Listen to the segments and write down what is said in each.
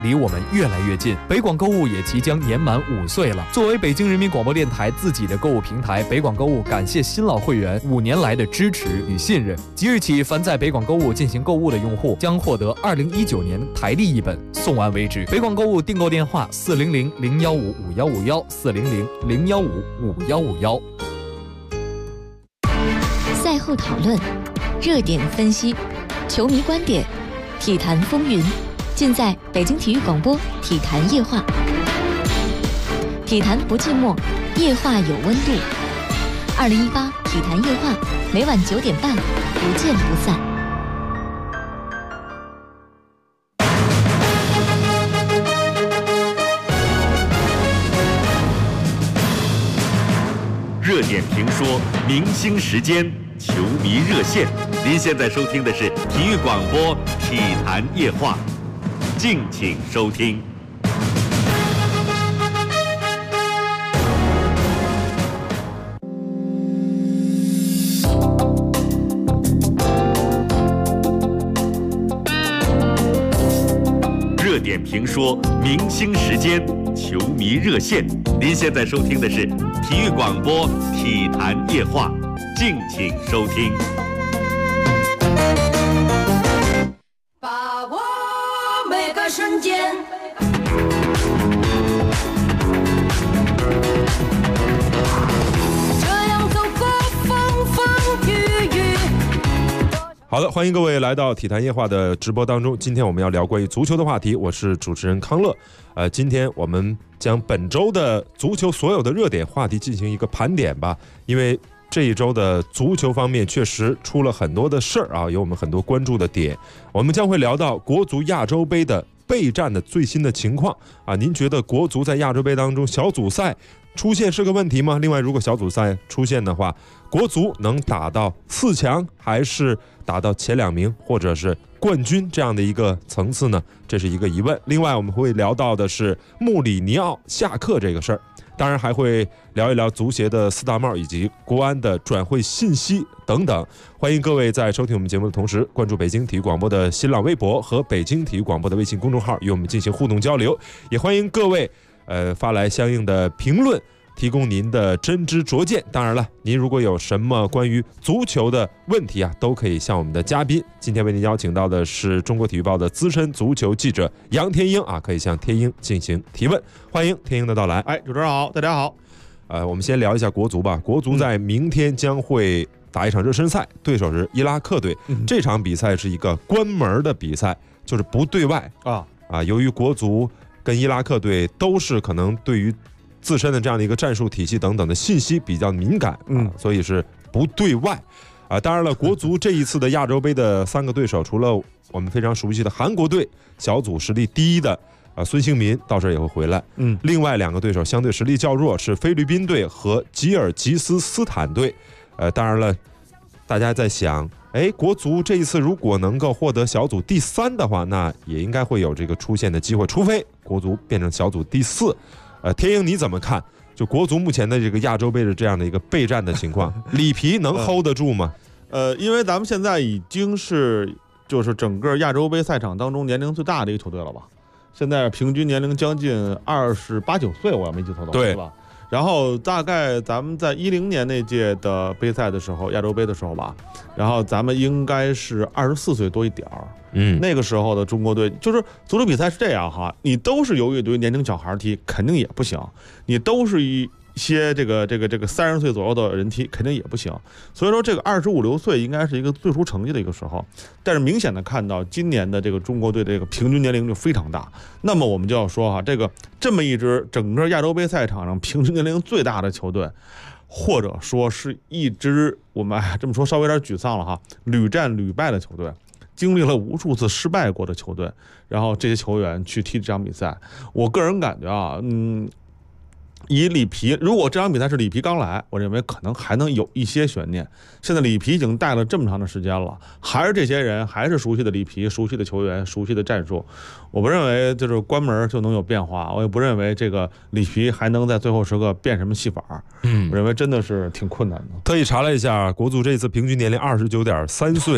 离我们越来越近。北广购物也即将年满5岁了。作为北京人民广播电台自己的购物平台，北广购物感谢新老会员5年来的支持与信任。即日起，凡在北广购物进行购物的用户将获得2019年台历1本，送完为止。北广购物订购电话400-015-5151，400-015-5151。 赛后讨论，热点分析，球迷观点，体坛风云，尽在北京体育广播体坛夜话。体坛不寂寞，夜话有温度。2018体坛夜话，每晚9点半，不见不散。 热点评说，明星时间，球迷热线。您现在收听的是体育广播体坛夜话，敬请收听。热点评说，明星时间，球迷热线。您现在收听的是体育广播体坛夜话，敬请收听。 把握每个瞬间，这样走过风风雨雨。 好的，欢迎各位来到体坛夜话的直播当中。今天我们要聊关于足球的话题，我是主持人康乐。今天我们将本周的足球所有的热点话题进行一个盘点吧，因为这一周的足球方面确实出了很多的事儿啊，有我们很多关注的点。我们将会聊到国足亚洲杯的备战的最新的情况啊。您觉得国足在亚洲杯当中小组赛出现是个问题吗？另外，如果小组赛出现的话，国足能打到4强，还是打到前2名，或者是冠军这样的一个层次呢？这是一个疑问。另外，我们会聊到的是穆里尼奥下课这个事儿，当然还会聊一聊足协的4大帽以及国安的转会信息等等。欢迎各位在收听我们节目的同时，关注北京体育广播的新浪微博和北京体育广播的微信公众号，与我们进行互动交流。也欢迎各位发来相应的评论，提供您的真知灼见。当然了，您如果有什么关于足球的问题啊，都可以向我们的嘉宾。今天为您邀请到的是中国体育报的资深足球记者杨天鹰啊，可以向天鹰进行提问。欢迎天鹰的到来。 主持人好，大家好。 我们先聊一下国足吧。国足在明天将会打一场热身赛，对手是伊拉克队。这场比赛是一个关门的比赛，就是不对外由于国足跟伊拉克队都是可能对于自身的这样的一个战术体系等等的信息比较敏感，所以是不对外当然了，国足这一次的亚洲杯的3个对手，除了我们非常熟悉的韩国队，小组实力第1的孙兴民到时候也会回来，另外2个对手相对实力较弱，是菲律宾队和吉尔吉斯斯坦队。当然了，大家在想，国足这一次如果能够获得小组第3的话，那也应该会有这个出现的机会，除非国足变成小组第4。天鹰你怎么看？就国足目前的这个亚洲杯的这样的一个备战的情况，里皮能 hold 得住吗？ 因为咱们现在已经是就是整个亚洲杯赛场当中年龄最大的一个球队了吧？现在平均年龄将近28、9岁，我要没记错的话，对吧？然后大概咱们在10年那届的杯赛的时候，亚洲杯的时候吧，然后咱们应该是24岁多一点儿。那个时候的中国队就是足球比赛是这样哈，你都是由一堆年轻小孩踢，肯定也不行；你都是一些这个30岁左右的人踢，肯定也不行。所以说，这个25、6岁应该是一个最出成绩的一个时候。但是明显的看到今年的这个中国队的这个平均年龄就非常大。那么我们就要说哈，这么一支整个亚洲杯赛场上平均年龄最大的球队，或者说是一支我们这么说稍微有点沮丧了哈，屡战屡败的球队。经历了无数次失败过的球队，然后这些球员去踢这场比赛，我个人感觉以里皮，如果这场比赛是里皮刚来，我认为可能还能有一些悬念。现在里皮已经带了这么长的时间了，还是这些人，还是熟悉的里皮，熟悉的球员，熟悉的战术，我不认为就是关门就能有变化，我也不认为这个里皮还能在最后时刻变什么戏法。我认为真的是挺困难的。 特意查了一下，国足这次平均年龄29.3岁。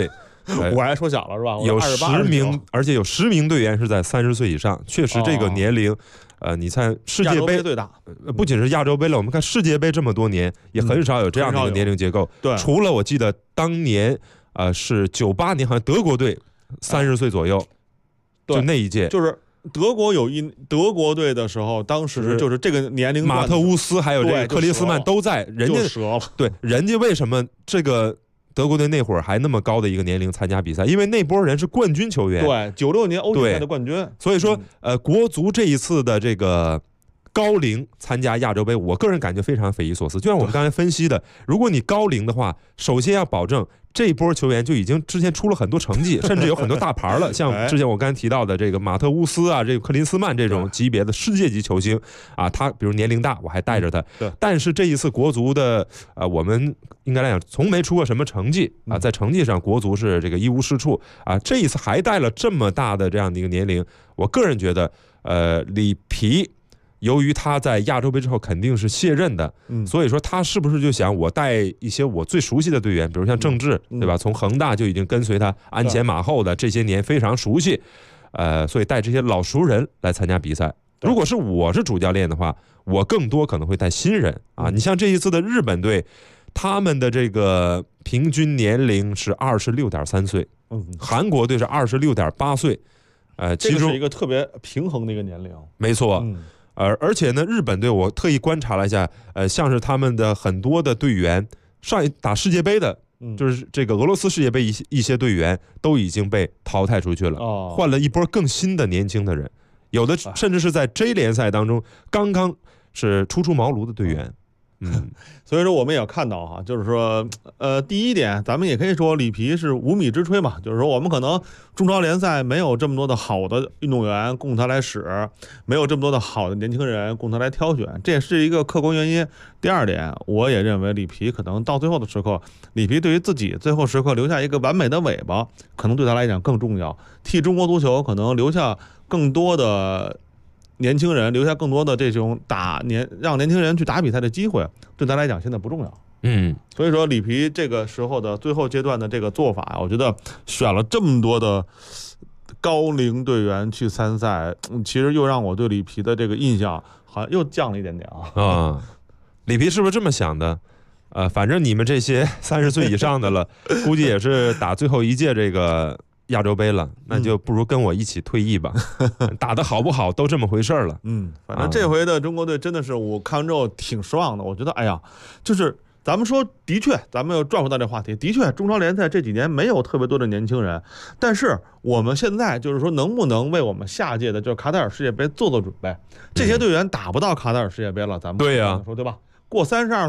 我还说小了是吧？ 有 28 10名，而且有10名队员是在30岁以上，确实这个年龄。你看世界杯最大， 不仅是亚洲杯了，我们看世界杯这么多年，也很少有这样的一个年龄结构。 对， 除了我记得当年是98年，好像德国队30岁左右，就那一届， 就是德国队的时候，当时就是这个年龄， 马特乌斯还有这个克林斯曼都在，人家折了。 对，人家为什么这个？德国队那会儿还那么高的一个年龄参加比赛，因为那波人是冠军球员， 对，96年欧锦赛的冠军。 所以说，国足这一次的这个高龄参加亚洲杯，我个人感觉非常匪夷所思。就像我们刚才分析的，如果你高龄的话，首先要保证这一波球员就已经之前出了很多成绩，甚至有很多大牌了，像之前我刚才提到的这个马特乌斯啊，这个克林斯曼这种级别的世界级球星啊，他比如年龄大，我还带着他。但是这一次国足的我们应该来讲从没出过什么成绩啊，在成绩上国足是这个一无是处啊。这一次还带了这么大的这样的一个年龄，我个人觉得里皮。由于他在亚洲杯之后肯定是卸任的，所以说他是不是就想我带一些我最熟悉的队员，比如像郑智，对吧？从恒大就已经跟随他鞍前马后的这些年非常熟悉，所以带这些老熟人来参加比赛。如果是我是主教练的话，我更多可能会带新人啊。你像这一次的日本队，他们的这个平均年龄是26.3岁，韩国队是26.8岁， 这个是一个特别平衡的一个年龄， 没错。而且呢，日本队我特意观察了一下，像是他们的很多的队员，上一打世界杯的，就是这个俄罗斯世界杯一些队员都已经被淘汰出去了，换了一波更新的年轻的人，有的甚至是在 J 联赛当中刚刚是初茅庐的队员。 所以说我们也要看到哈，就是说，第一点，咱们也可以说里皮是无米之炊嘛，就是说我们可能中超联赛没有这么多的好的运动员供他来使，没有这么多的好的年轻人供他来挑选，这也是一个客观原因。第二点，我也认为里皮可能到最后的时刻，里皮对于自己最后时刻留下一个完美的尾巴，可能对他来讲更重要，替中国足球可能留下更多的年轻人，留下更多的这种让年轻人去打比赛的机会，对他来讲现在不重要。所以说里皮这个时候的最后阶段的这个做法，我觉得选了这么多的高龄队员去参赛，其实又让我对里皮的这个印象好像又降了一点点啊。 里皮是不是这么想的？反正你们这些30岁以上的了，估计也是打最后一届这个亚洲杯了，那就不如跟我一起退役吧。打得好不好都这么回事了。 反正这回的中国队真的是我看完之后挺失望的。我觉得，哎呀，就是咱们说，的确，咱们又转回到这话题，的确，中超联赛这几年没有特别多的年轻人，但是我们现在就是说，能不能为我们下届的就是卡塔尔世界杯做准备？这些队员打不到卡塔尔世界杯了，咱们对呀， 说对吧？过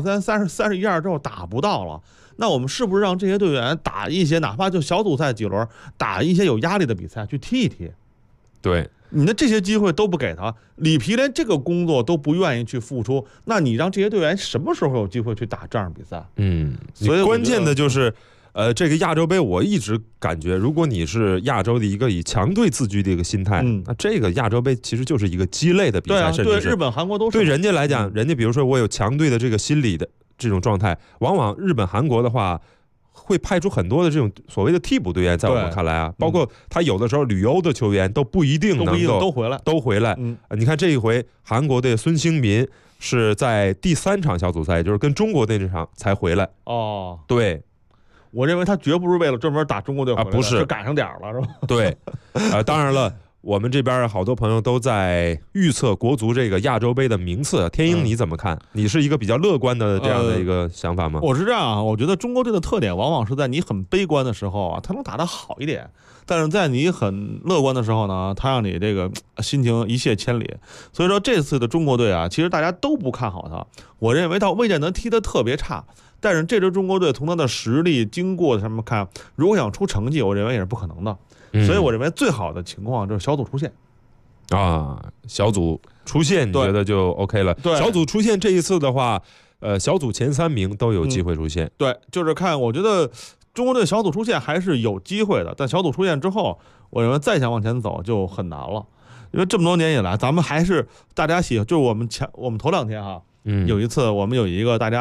32、31之后打不到了。那我们是不是让这些队员打一些，哪怕就小组赛几轮，打一些有压力的比赛去踢一踢？ 对， 你的这些机会都不给他，里皮连这个工作都不愿意去付出，那你让这些队员什么时候有机会去打这样比赛？ 所以关键的就是，这个亚洲杯我一直感觉，如果你是亚洲的一个以强队自居的一个心态，那这个亚洲杯其实就是一个鸡肋的比赛，甚至是对日本、韩国都是对人家来讲，人家比如说我有强队的这个心理的这种状态，往往日本、韩国的话会派出很多的这种所谓的替补队员，在我们看来啊，包括他有的时候旅欧的球员都不一定能够都回来。你看这一回韩国队孙兴民是在第3场小组赛，就是跟中国队这场才回来。对， 我认为他绝不是为了专门打中国队回来， 不是赶上点了是吧？ 对，当然了。我们这边好多朋友都在预测国足这个亚洲杯的名次，天鹰你怎么看？你是一个比较乐观的这样的一个想法吗？ 我是这样啊，我觉得中国队的特点往往是在你很悲观的时候啊，他能打得好一点，但是在你很乐观的时候呢，他让你这个心情一泻千里。所以说这次的中国队啊，其实大家都不看好他，我认为他未见得踢得特别差，但是这支中国队从他的实力经过上面看，如果想出成绩，我认为也是不可能的。所以我认为最好的情况就是小组出线小组出线你觉得就 OK 了？ 对， 小组出线这一次的话，小组前3名都有机会出线。 对，就是看我觉得中国队小组出线还是有机会的，但小组出线之后，我认为再想往前走就很难了，因为这么多年以来，咱们还是大家就是我们头2天有一次我们有一个大家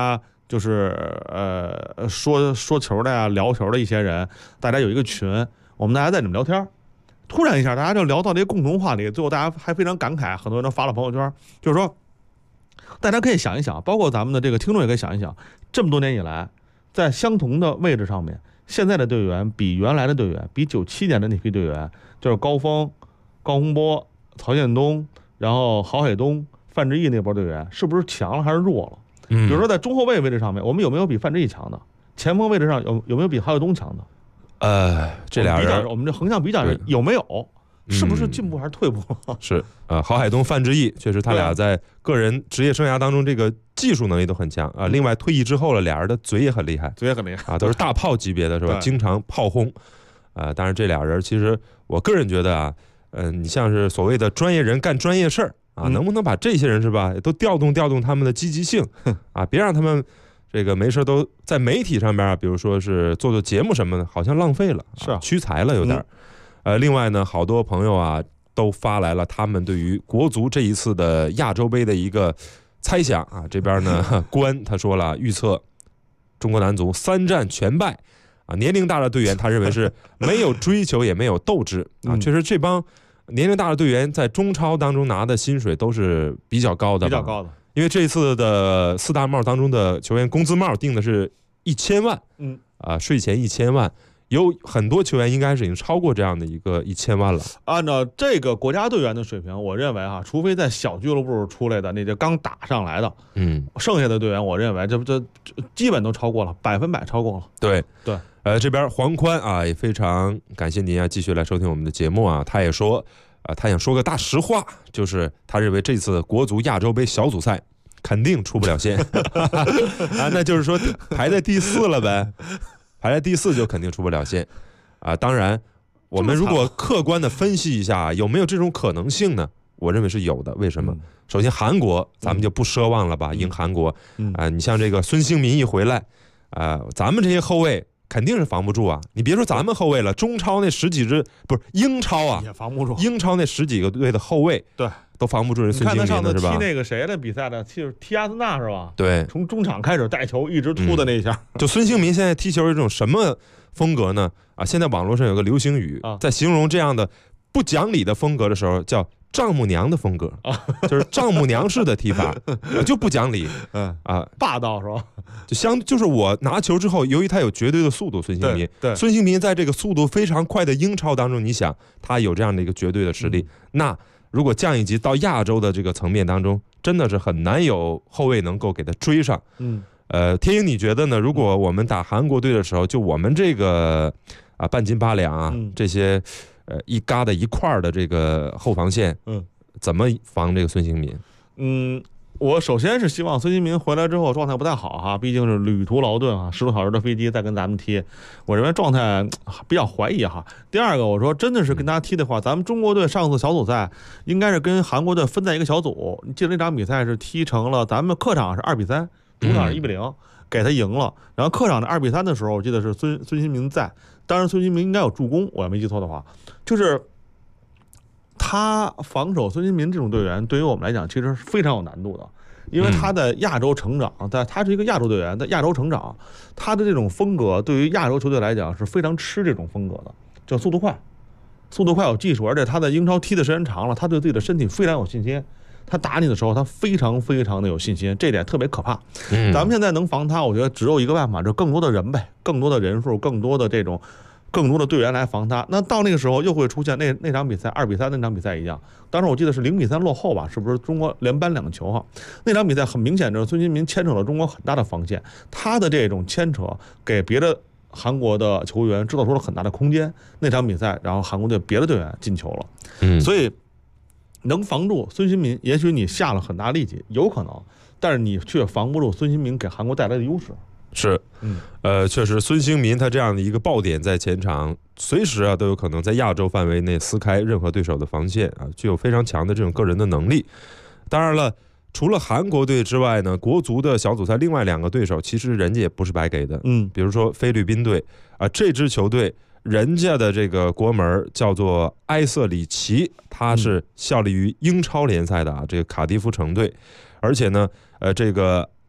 就是说球的呀、聊球的一些人，大家有一个群，我们大家在里面聊天，突然一下大家就聊到这个共同话题，最后大家还非常感慨，很多人都发了朋友圈，就是说大家可以想一想，包括咱们的这个听众也可以想一想，这么多年以来，在相同的位置上面，现在的队员比原来的队员，比97年的那批队员，就是高峰、高洪波、曹宪东，然后郝海东、范志毅那波队员，是不是强了还是弱了？比如说在中后卫位置上面，我们有没有比范志毅强的？前锋位置上有没有比郝海东强的？ 这俩人我们这横向比较有没有？是不是进步还是退步？ 是郝海东、范志毅，确实他俩在个人职业生涯当中这个技术能力都很强啊。另外退役之后了，俩人的嘴也很厉害啊，都是大炮级别的是吧？经常炮轰当然这俩人其实我个人觉得啊，你像是所谓的专业人干专业事儿啊，能不能把这些人是吧都调动他们的积极性啊，别让他们这个没事都在媒体上边比如说是做节目什么的，好像浪费了， 是屈才了有点。另外呢，好多朋友啊都发来了他们对于国足这一次的亚洲杯的一个猜想啊。这边呢，关他说了，预测中国男足3战全败啊。年龄大的队员他认为是没有追求也没有斗志啊。确实这帮年龄大的队员在中超当中拿的薪水都是比较高的，因为这次的4大帽当中的球员工资帽定的是1000万，税前1000万。有很多球员应该是已经超过这样的一个1000万了。 按照这个国家队员的水平，我认为除非在小俱乐部出来的那就刚打上来的，剩下的队员，我认为这基本都超过了，100%超过了。 对，这边黄宽啊也非常感谢您啊，继续来收听我们的节目啊。他也说他想说个大实话，就是他认为这次国足亚洲杯小组赛肯定出不了线那就是说排在第4了呗。排在第4就肯定出不了线啊！当然，我们如果客观的分析一下，有没有这种可能性呢？我认为是有的。为什么？首先，韩国咱们就不奢望了吧，赢韩国你像这个孙兴民一回来咱们这些后卫肯定是防不住啊！你别说咱们后卫了，中超那10几支不是英超啊， 也防不住。 英超那10几个队的后卫，对，都防不住人孙兴民的是吧？ 踢那个谁的比赛的，踢阿森纳是吧？ 对， 从中场开始带球，一直突的那一下。 就孙兴民现在踢球是这种什么风格呢？现在网络上有个流行语在形容这样的不讲理的风格的时候，叫丈母娘的风格就是丈母娘式的踢法就不讲理霸道是吧？ 就是我拿球之后，由于他有绝对的速度，孙兴民在这个速度非常快的英超当中，你想他有这样的一个绝对的实力，那如果降一级到亚洲的这个层面当中，真的是很难有后卫能够给他追上。天鹰你觉得呢？如果我们打韩国队的时候，就我们这个半斤八两这些一嘎的一块的这个后防线，怎么防这个孙兴民？ 我首先是希望孙兴民回来之后状态不太好毕竟是旅途劳顿10多小时的飞机再跟咱们踢，我认为状态比较怀疑第二个，我说真的是跟他踢的话，咱们中国队上次小组赛应该是跟韩国队分在一个小组，你记得那场比赛是踢成了，咱们客场是2-3，主场是1-0，给他赢了。然后客场的2-3的时候，我记得是孙兴民在，当然孙兴民应该有助攻，我要没记错的话，就是他防守孙兴民这种队员，对于我们来讲其实是非常有难度的，因为他在亚洲成长，他是一个亚洲队员，在亚洲成长，他的这种风格对于亚洲球队来讲是非常吃这种风格的，叫速度快有技术，而且他在英超踢的时间长了，他对自己的身体非常有信心，他打你的时候他非常非常的有信心，这点特别可怕。咱们现在能防他，我觉得只有一个办法，就更多的人呗，更多的人数，更多的队员来防他。那到那个时候又会出现那场比赛2-3那场比赛一样，当时我记得是0-3落后吧，是不是中国连扳2球那场比赛很明显就是孙兴民牵扯了中国很大的防线，他的这种牵扯给别的韩国的球员制造出了很大的空间。那场比赛，然后韩国队别的队员进球了，所以能防住孙兴民，也许你下了很大力气，有可能，但是你却防不住孙兴民给韩国带来的优势。 是，确实，孙兴民他这样的一个爆点在前场，随时都有可能在亚洲范围内撕开任何对手的防线具有非常强的这种个人的能力。当然了，除了韩国队之外呢，国足的小组赛另外2个对手，其实人家也不是白给的。比如说菲律宾队这支球队人家的这个国门叫做埃瑟里奇，他是效力于英超联赛的这个卡迪夫城队，而且呢，这个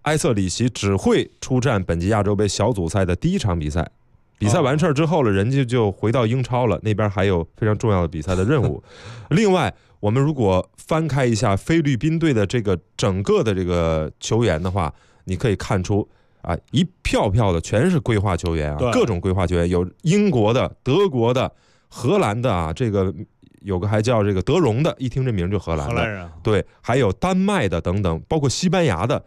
埃瑟里奇只会出战本届亚洲杯小组赛的第一场比赛。比赛完事儿之后了，人家就回到英超了，那边还有非常重要的比赛的任务。另外，我们如果翻开一下菲律宾队的这个整个的这个球员的话，你可以看出啊，一票票的全是规划球员啊，各种规划球员，有英国的、德国的、荷兰的啊，这个有个还叫这个德容的，一听这名就荷兰的， 人对，还有丹麦的等等，包括西班牙的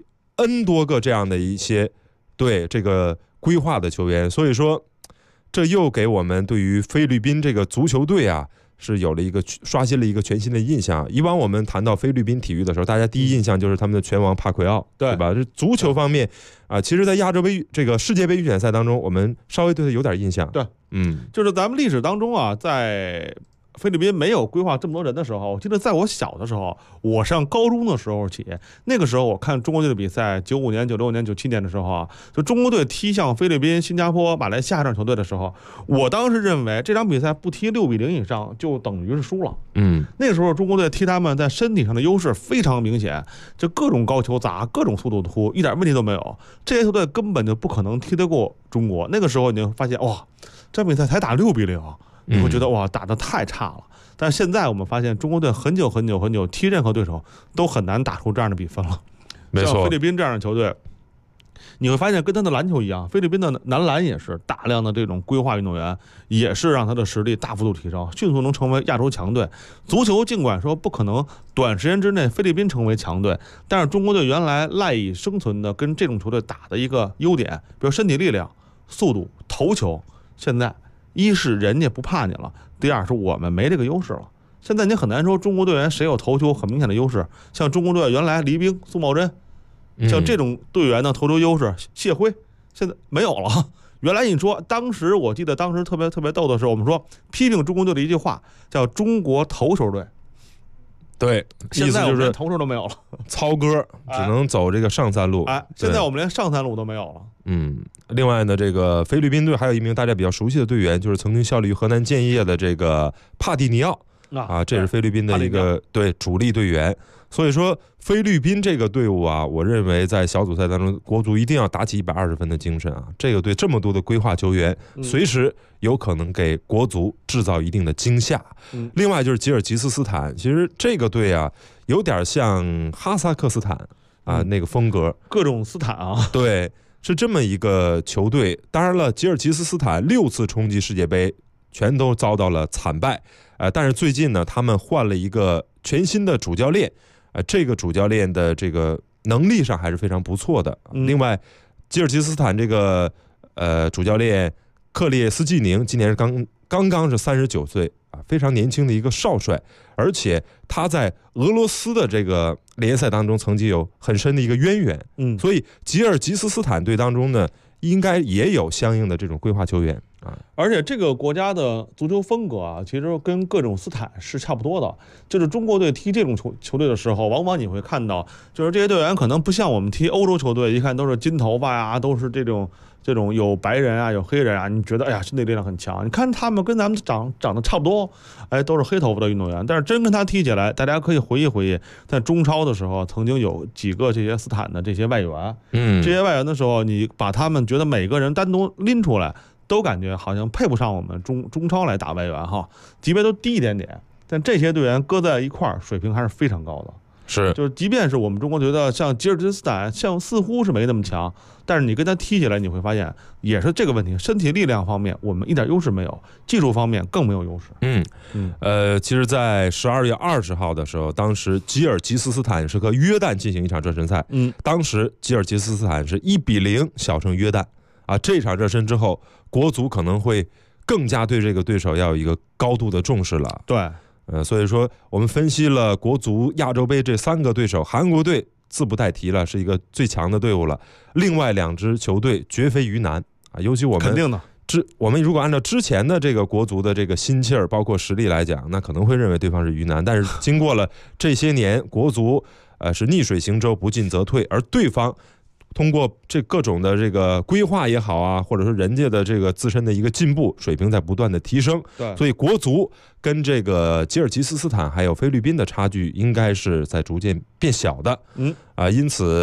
N 多个这样的一些对这个规划的球员，所以说这又给我们对于菲律宾这个足球队啊是有了一个刷新了一个全新的印象。以往我们谈到菲律宾体育的时候，大家第一印象就是他们的拳王帕奎奥，对吧？这足球方面啊，其实在亚洲杯这个世界杯预选赛当中，我们稍微对他有点印象。 对，就是咱们历史当中啊，在菲律宾没有规划这么多人的时候，我记得在我小的时候，我上高中的时候起，那个时候我看中国队的比赛，95年、96年、97年的时候啊，就中国队踢向菲律宾、新加坡、马来西亚这样球队的时候，我当时认为这场比赛不踢6-0以上就等于是输了。那个时候中国队踢他们在身体上的优势非常明显，就各种高球砸，各种速度突，一点问题都没有。这些球队根本就不可能踢得过中国。那个时候你就发现，哇，这比赛才打6-0。你会觉得哇，打得太差了。但是现在我们发现，中国队很久踢任何对手都很难打出这样的比分了。 没错， 像菲律宾这样的球队，你会发现跟他的篮球一样，菲律宾的男篮也是大量的这种规划运动员，也是让他的实力大幅度提升，迅速能成为亚洲强队。足球尽管说不可能短时间之内菲律宾成为强队，但是中国队原来赖以生存的跟这种球队打的一个优点，比如身体力量、速度、头球，现在一是人家不怕你了，第二是我们没这个优势了。现在你很难说中国队员谁有头球很明显的优势，像中国队原来黎兵、苏茂贞，像这种队员的头球优势，谢辉现在没有了。原来你说当时我记得当时特别逗的是，我们说批评中国队的一句话叫中国头球队。 对， 现在我们连头球都没有了， 操戈只能走这个上三路。 现在我们连上三路都没有了。 另外呢，这个菲律宾队还有一名大家比较熟悉的队员，就是曾经效力于河南建业的这个帕蒂尼奥啊，这是菲律宾的一个对主力队员。所以说，菲律宾这个队伍啊，我认为在小组赛当中，国足一定要打起120分的精神啊！这个队这么多的规划球员，随时有可能给国足制造一定的惊吓。另外就是吉尔吉斯斯坦，其实这个队啊，有点像哈萨克斯坦啊那个风格， 各种斯坦啊， 对，是这么一个球队。当然了，吉尔吉斯斯坦6次冲击世界杯，全都遭到了惨败。但是最近呢，他们换了一个全新的主教练。这个主教练的这个能力上还是非常不错的。另外，吉尔吉斯斯坦这个主教练克列斯季宁今年是刚刚是39岁啊，非常年轻的一个少帅，而且他在俄罗斯的这个联赛当中曾经有很深的一个渊源。所以吉尔吉斯斯坦队当中呢，应该也有相应的这种规划球员啊。 而且这个国家的足球风格啊，其实跟各种斯坦是差不多的。就是中国队踢这种球队的时候，往往你会看到，就是这些队员可能不像我们踢欧洲球队，一看都是金头发呀，都是这种有白人啊，有黑人啊，你觉得哎呀身体力量很强。你看他们跟咱们长得差不多，都是黑头发的运动员，但是真跟他踢起来，大家可以回忆，在中超的时候，曾经有几个这些斯坦的这些外援，这些外援的时候，你把他们觉得每个人单独拎出来，都感觉好像配不上我们中超来打外援哈，级别都低一点点。但这些队员搁在一块儿，水平还是非常高的。 是， 就是即便是我们中国觉得像吉尔吉斯斯坦似乎是没那么强，但是你跟他踢起来，你会发现也是这个问题，身体力量方面我们一点优势没有，技术方面更没有优势。 其实在12月20号的时候，当时吉尔吉斯斯坦是和约旦进行一场热身赛，当时吉尔吉斯斯坦是1-0小胜约旦啊。这场热身之后，国足可能会更加对这个对手要有一个高度的重视了。 对。 所以说我们分析了国足亚洲杯这3个对手，韩国队自不带提了，是一个最强的队伍了。另外2支球队绝非鱼腩啊，尤其我们肯定的。 我们如果按照之前的这个国足的这个心气儿，包括实力来讲，那可能会认为对方是鱼腩。但是经过了这些年，国足是逆水行舟，不进则退，而对方通过这各种的这个规划也好啊，或者说人家的这个自身的一个进步水平在不断的提升， 对， 所以国足跟这个吉尔吉斯斯坦还有菲律宾的差距应该是在逐渐变小的。因此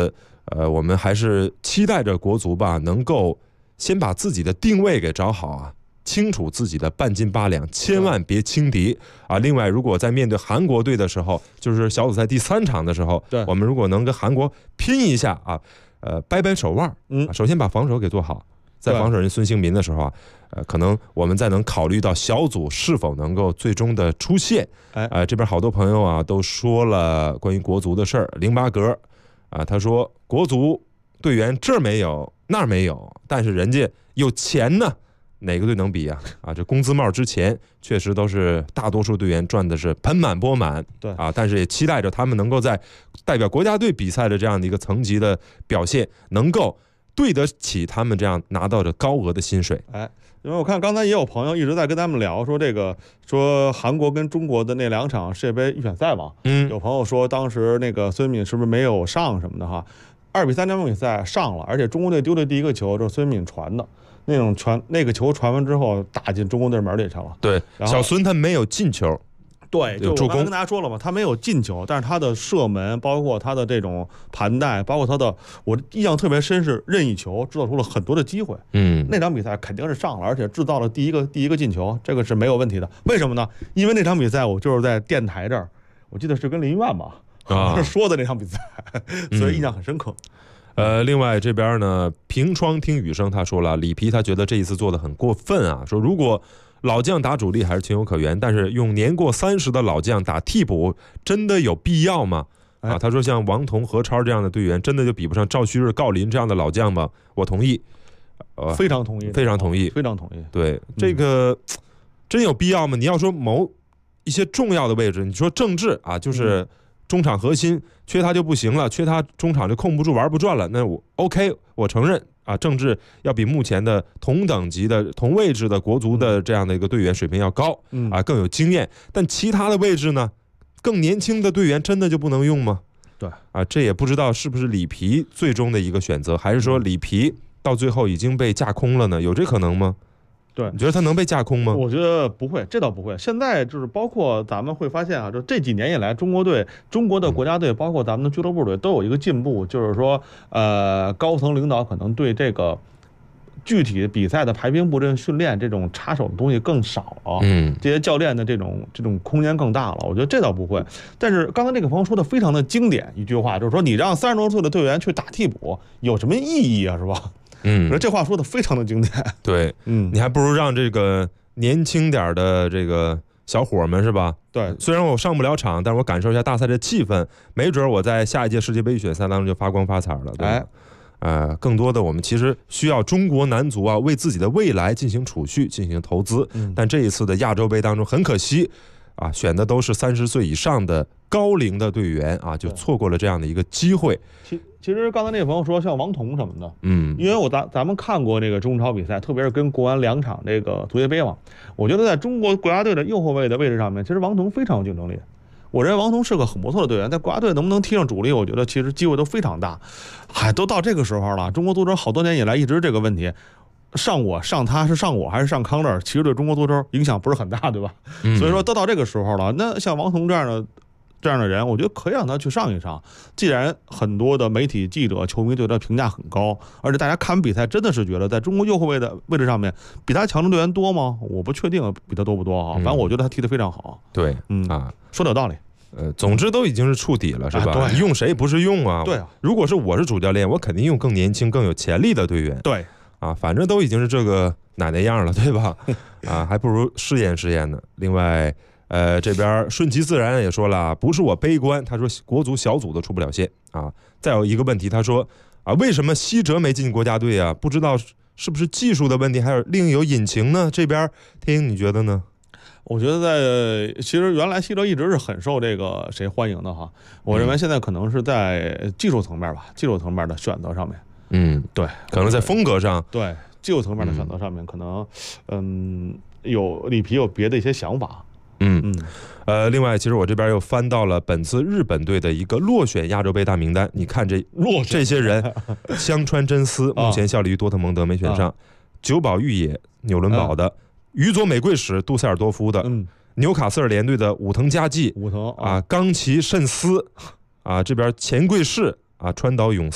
我们还是期待着国足吧，能够先把自己的定位给找好啊，清楚自己的半斤八两，千万别轻敌啊。另外，如果在面对韩国队的时候，就是小组赛第3场的时候，我们如果能跟韩国拼一下啊，掰掰手腕，首先把防守给做好，在防守人孙兴民的时候啊，可能我们再能考虑到小组是否能够最终的出线。这边好多朋友啊都说了关于国足的事儿，08格啊，他说国足队员这儿没有那儿没有，但是人家有钱呢，哪个队能比啊？这工资帽之前确实都是大多数队员赚的是盆满钵满， 对啊， 但是也期待着他们能够在代表国家队比赛的这样的一个层级的表现，能够对得起他们这样拿到的高额的薪水。 因为我看刚才也有朋友一直在跟他们聊说韩国跟中国的那2场世界杯预选赛嘛，有朋友说当时那个孙兴敏是不是没有上什么的哈，2比3那场比赛上了，而且中国队丢的第一个球就是孙兴敏传的。那个球传完之后打进中国队门里去了。对， 小孙他没有进球。 对，就我刚才跟大家说了嘛，他没有进球，但是他的射门，包括他的这种盘带，包括他的，我印象特别深是任意球，制造出了很多的机会。那场比赛肯定是上了，而且制造了第一个进球，这个是没有问题的。为什么呢？因为那场比赛我就是在电台这儿，我记得是跟林苑吧，说的那场比赛，所以印象很深刻。 另外这边呢，平窗听雨声他说了，里皮他觉得这一次做的很过分啊，说如果老将打主力还是情有可原，但是用年过30的老将打替补，真的有必要吗？他说像王彤、何超这样的队员，真的就比不上赵旭日、郜林这样的老将吗？我同意， 非常同意， 非常同意， 非常同意。 对，这个真有必要吗？你要说某一些重要的位置，你说郑智啊，就是中场核心，缺他就不行了，缺他中场就控不住、玩不转了，那我 OK， 我承认。郑智要比目前的同等级的同位置的国足的这样的一个队员水平要高，更有经验，但其他的位置呢，更年轻的队员真的就不能用吗？ 对， 这也不知道是不是里皮最终的一个选择，还是说里皮到最后已经被架空了呢？有这可能吗？ 对， 你觉得他能被架空吗？ 我觉得不会，这倒不会。现在就是包括咱们会发现啊，就这几年以来，中国的国家队，包括咱们的俱乐部队都有一个进步，就是说，高层领导可能对这个具体比赛的排兵布阵、训练这种插手的东西更少了。这些教练的这种空间更大了。我觉得这倒不会。但是刚才这个朋友说的非常的经典一句话，就是说你让30多岁的队员去打替补有什么意义啊？是吧？我觉得这话说的非常的经典。 对，你还不如让这个年轻点的这个小伙们是吧？ 对， 虽然我上不了场，但是我感受一下大赛的气氛，没准我在下一届世界杯预选赛当中就发光发财了，对吧？更多的我们其实需要中国男足啊，为自己的未来进行储蓄、进行投资。但这一次的亚洲杯当中，很可惜啊，选的都是30岁以上的高龄的队员啊，就错过了这样的一个机会。 其实刚才那个朋友说像王彤什么的，因为咱们看过这个中超比赛，特别是跟国安2场这个足协杯嘛，我觉得在中国国家队的右后卫的位置上面，其实王彤非常有竞争力。我认为王彤是个很不错的队员，在国家队能不能踢上主力，我觉得其实机会都非常大。都到这个时候了，中国足球好多年以来一直这个问题，上他是上我还是上康乐，其实对中国足球影响不是很大，对吧？所以说都到这个时候了，那像王彤这样的人，我觉得可以让他去上一上。既然很多的媒体记者、球迷对他评价很高，而且大家看比赛真的是觉得，在中国右后卫的位置上面，比他强的队员多吗？我不确定比他多不多啊。反正我觉得他踢得非常好。 对， 说的有道理。 总之都已经是触底了，是吧？ 对， 用谁不是用啊？ 对啊。 如果我是主教练，我肯定用更年轻、更有潜力的队员。 对， 反正都已经是这个奶奶样了，对吧？还不如试验试验呢。另外。这边顺其自然也说了，不是我悲观，他说国足小组都出不了线啊。再有一个问题，他说为什么西哲没进国家队啊？不知道是不是技术的问题，还有另有隐情呢？这边天鹰你觉得呢？ 我觉得其实原来西哲一直是很受这个谁欢迎的哈。我认为现在可能是在技术层面吧，技术层面的选择上面。对， 可能在风格上， 对技术层面的选择上面，可能里皮有别的一些想法。 另外，其实我这边又翻到了本次日本队的一个落选亚洲杯大名单。你看这些人，香川真司目前效力于多特蒙德没选上，久保裕也纽伦堡的，宇佐美贵史杜塞尔多夫的，纽卡斯尔联队的武藤佳纪，冈崎慎司这边前贵士川岛永嗣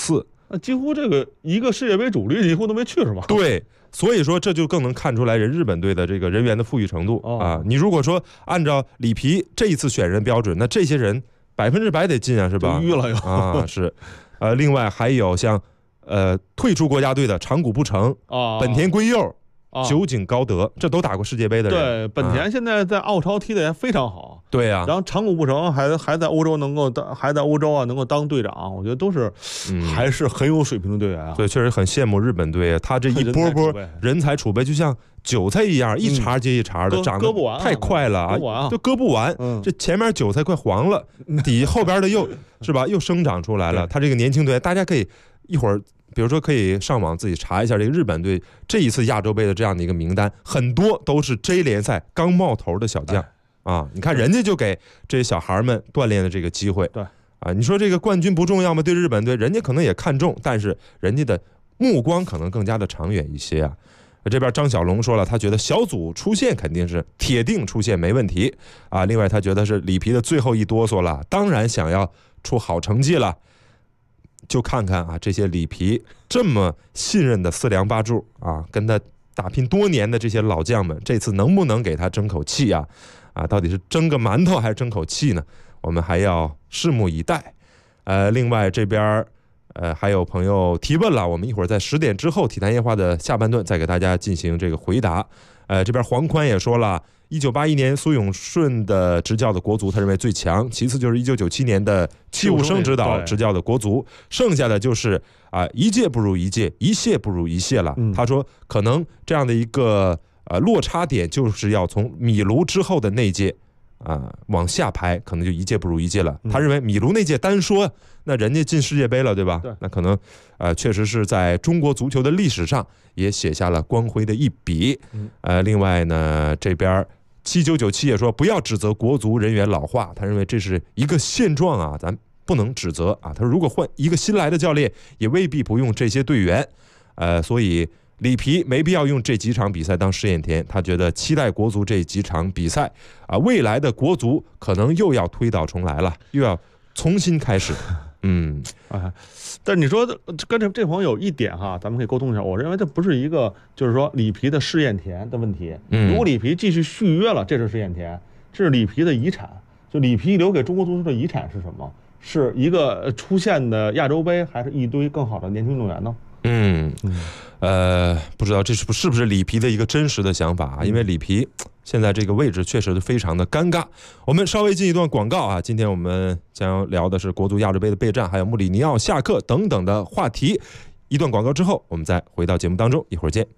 几乎这个一个世界杯主力几乎都没去是吧？ 对，所以说这就更能看出来日本队的这个人员的富裕程度啊。你如果说按照里皮这一次选人标准，那这些人100%得进啊，是吧？ 淤了又啊，是。另外还有像退出国家队的长谷部诚啊、本田圭佑。酒井高德，这都打过世界杯的人。 对，本田现在在澳超踢得也非常好。 对呀， 然后长谷部诚还在欧洲能够当队长，我觉得都是还是很有水平的队员啊。 对，确实很羡慕日本队，他这一波人才储备就像韭菜一样，一茬接一茬的，长得太快了啊，就割不完。这前面韭菜快黄了，底后边的又是吧，又生长出来了。他这个年轻队，大家可以一会儿。比如说，可以上网自己查一下这个日本队这一次亚洲杯的这样的一个名单，很多都是 J 联赛刚冒头的小将啊！你看人家就给这些小孩们锻炼的这个机会， 对啊，你说这个冠军不重要吗？对日本队，人家可能也看重，但是人家的目光可能更加的长远一些啊。这边张小龙说了，他觉得小组出线肯定是铁定出线没问题啊。另外，他觉得是里皮的最后一哆嗦了，当然想要出好成绩了。就看看啊，这些里皮这么信任的4梁8柱啊，跟他打拼多年的这些老将们，这次能不能给他争口气啊？到底是争个馒头还是争口气呢？我们还要拭目以待。另外这边还有朋友提问了，我们一会儿在10点之后体坛夜话的下半段再给大家进行这个回答。这边黄宽也说了，1981年苏永顺的执教的国足，他认为最强，其次就是1997年的戚务生执教的国足，剩下的就是一届不如一届，一届不如一届了。他说可能这样的一个落差点就是要从米卢之后的那届往下排，可能就一届不如一届了。他认为米卢那届单说那人家进世界杯了，对吧？ 对， 那可能确实是在中国足球的历史上也写下了光辉的一笔。另外呢，这边7997也说不要指责国足人员老化，他认为这是一个现状啊，咱不能指责啊。他说如果换一个新来的教练，也未必不用这些队员。所以里皮没必要用这几场比赛当试验田，他觉得期待国足这几场比赛未来的国足可能又要推倒重来了，又要重新开始。 但是你说跟这朋友有一点哈，咱们可以沟通一下。我认为这不是一个就是说里皮的试验田的问题。如果里皮继续续约了，这是试验田，这是里皮的遗产。就里皮留给中国足球的遗产是什么？是一个出现的亚洲杯，还是一堆更好的年轻运动员呢？ 不知道这是不是里皮的一个真实的想法啊？因为里皮现在这个位置确实是非常的尴尬。我们稍微进一段广告啊，今天我们将聊的是国足亚洲杯的备战，还有穆里尼奥下课等等的话题。一段广告之后，我们再回到节目当中，一会儿见。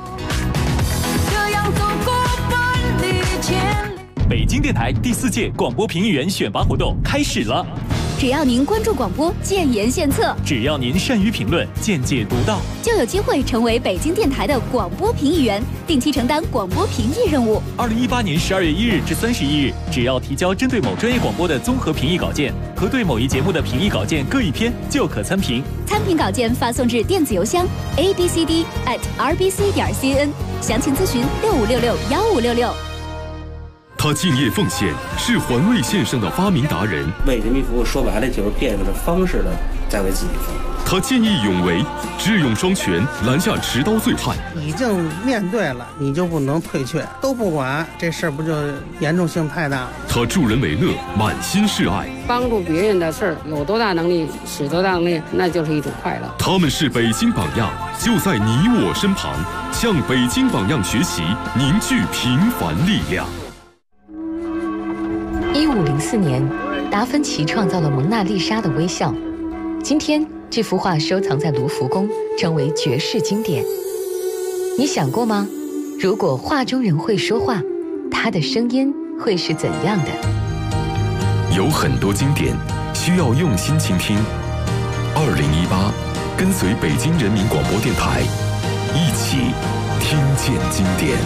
北京电台第4届广播评议员选拔活动开始了。 只要您关注广播，建言献策； 只要您善于评论，见解独到， 就有机会成为北京电台的广播评议员，定期承担广播评议任务。 2018年12月1日至31日，只要提交针对某专业广播的综合评议稿件和对某一节目的评议稿件各1篇，就可参评。 参评稿件发送至电子邮箱 abcd@rbc.cn， 详情咨询65661566。 他敬业奉献，是环卫线上的发明达人。 为人民服务，说白了就是变个方式的在为自己服务。 他见义勇为，智勇双全，拦下持刀醉汉。 已经面对了，你就不能退却，都不管，这事儿不就严重性太大了？ 他助人为乐，满心是爱。 帮助别人的事儿，有多大能力使多大能力，那就是一种快乐。 他们是北京榜样，就在你我身旁，向北京榜样学习，凝聚平凡力量。 1504年，达芬奇创造了蒙娜丽莎的微笑。今天，这幅画收藏在卢浮宫，成为绝世经典。你想过吗？如果画中人会说话，他的声音会是怎样的？ 有很多经典需要用心倾听。2018，跟随北京人民广播电台，一起听见经典。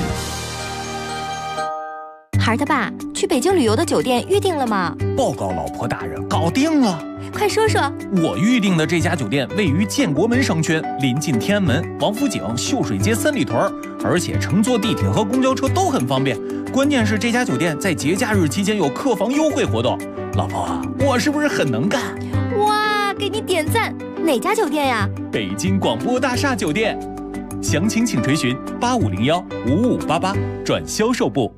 孩儿他爸，去北京旅游的酒店预定了吗？ 报告老婆大人，搞定了。 快说说。 我预定的这家酒店位于建国门商圈，临近天安门、王府井、秀水街3里屯，而且乘坐地铁和公交车都很方便。关键是这家酒店在节假日期间有客房优惠活动。老婆，我是不是很能干？ 哇， 给你点赞。哪家酒店呀？ 北京广播大厦酒店。详情请垂询8501-5588转销售部。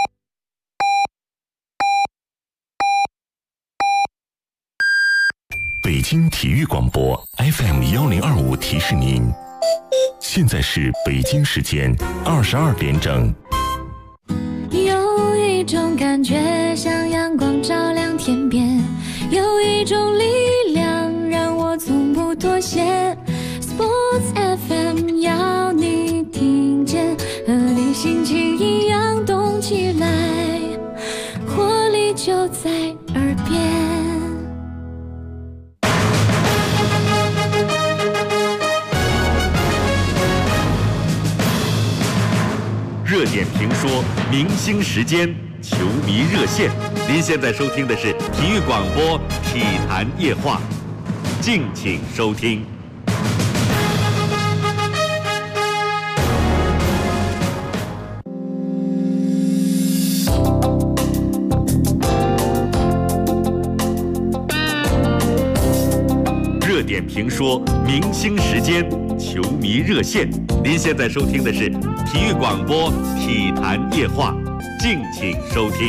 北京体育广播 FM1025提示您，现在是北京时间22点整。 有一种感觉像阳光照亮天边，有一种力量让我从不妥协。Sports FM 要你听见，和你心情一样动起来，活力就在耳边。 热点评说，明星时间，球迷热线。您现在收听的是体育广播体坛夜话，敬请收听。热点评说，明星时间，球迷热线。您现在收听的是体育广播体坛夜话，敬请收听。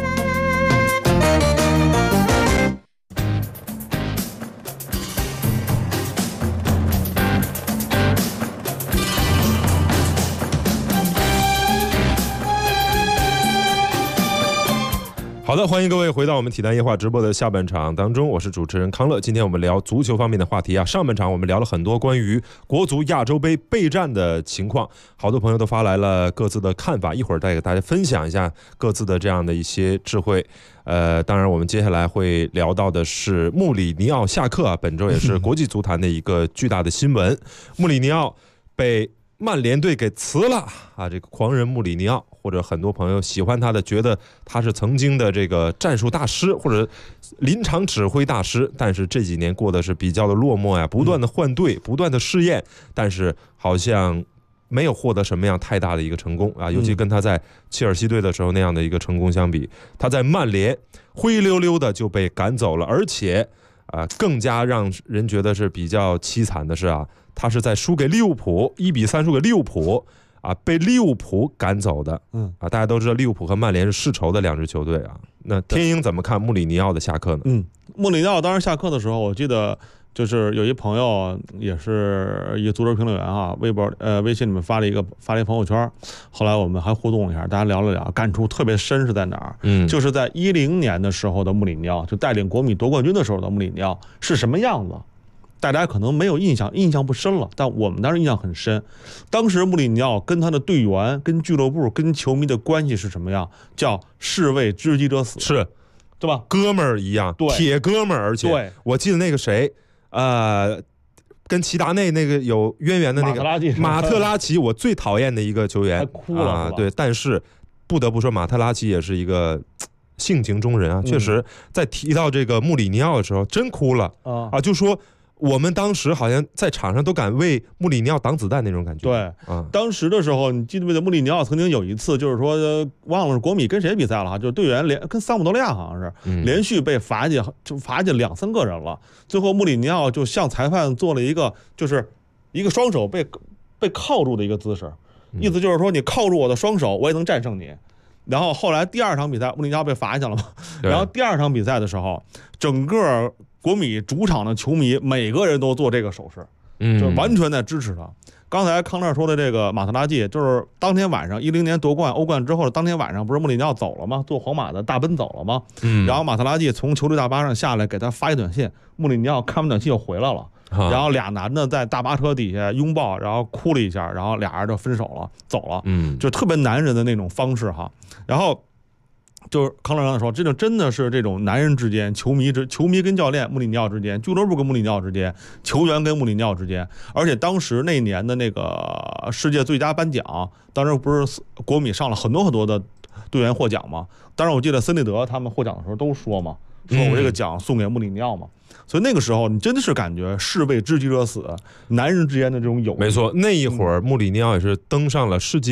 好的，欢迎各位回到我们体坛夜话直播的下半场当中，我是主持人康乐。今天我们聊足球方面的话题啊。上半场我们聊了很多关于国足亚洲杯备战的情况，好多朋友都发来了各自的看法，一会儿再给大家分享一下各自的这样的一些智慧。当然我们接下来会聊到的是穆里尼奥下课啊，本周也是国际足坛的一个巨大的新闻。穆里尼奥被曼联队给辞了啊！这个狂人穆里尼奥，或者很多朋友喜欢他的，觉得他是曾经的这个战术大师或者临场指挥大师，但是这几年过得是比较的落寞呀，不断的换队，不断的试验，但是好像没有获得什么样太大的一个成功啊！尤其跟他在切尔西队的时候那样的一个成功相比，他在曼联灰溜溜的就被赶走了，而且更加让人觉得是比较凄惨的是啊。他是在输给利物浦1-3输给利物浦啊，被利物浦赶走的。大家都知道利物浦和曼联是世仇的两支球队啊。那天鹰怎么看穆里尼奥的下课呢？ 穆里尼奥当时下课的时候，我记得就是有一朋友也是一个足球评论员啊，微信里面发了一朋友圈，后来我们还互动一下，大家聊了聊，感触特别深是在哪儿？就是在2010年的时候的穆里尼奥，就带领国米夺冠军的时候的穆里尼奥是什么样子？大家可能没有印象不深了，但我们当时印象很深。当时穆里尼奥跟他的队员、跟俱乐部、跟球迷的关系是什么样？叫士为知己者死， 是， 对吧？ 哥们儿一样，铁哥们儿。而且我记得那个谁，跟齐达内那个有渊源的那个马特拉齐，我最讨厌的一个球员， 哭了啊！ 对，但是不得不说，马特拉齐也是一个性情中人啊。确实，在提到这个穆里尼奥的时候，真哭了啊！就说。我们当时好像在场上都敢为穆里尼奥挡子弹那种感觉。 对，当时的时候，你记不记得穆里尼奥曾经有一次，就是说忘了是国米跟谁比赛了哈，就是队员跟桑普多利亚好像是连续被罚进2-3个人了。最后穆里尼奥就向裁判做了一个就是一个双手被铐住的一个姿势，意思就是说你铐住我的双手，我也能战胜你。然后后来第2场比赛，穆里尼奥被罚下了嘛。然后第2场比赛的时候，整个国米主场的球迷每个人都做这个手势，就完全在支持他。刚才康乐说的这个马特拉季，就是当天晚上2010年夺冠欧冠之后，当天晚上不是穆里尼奥走了吗？坐皇马的大奔走了吗？然后马特拉季从球队大巴上下来，给他发一短信，穆里尼奥看完短信又回来了。然后俩男的在大巴车底下拥抱，然后哭了一下，然后俩人就分手了，走了。就特别男人的那种方式哈。然后就是康乐刚才说，这种真的是这种男人之间，球迷跟教练穆里尼奥之间，俱乐部跟穆里尼奥之间，球员跟穆里尼奥之间。而且当时那年的那个世界最佳颁奖，当时不是国米上了很多的队员获奖吗？当然我记得森内德他们获奖的时候都说嘛，说我这个奖送给穆里尼奥嘛。所以那个时候你真的是感觉士为知己者死，男人之间的这种友谊。 没错，那一会儿穆里尼奥也是登上了世界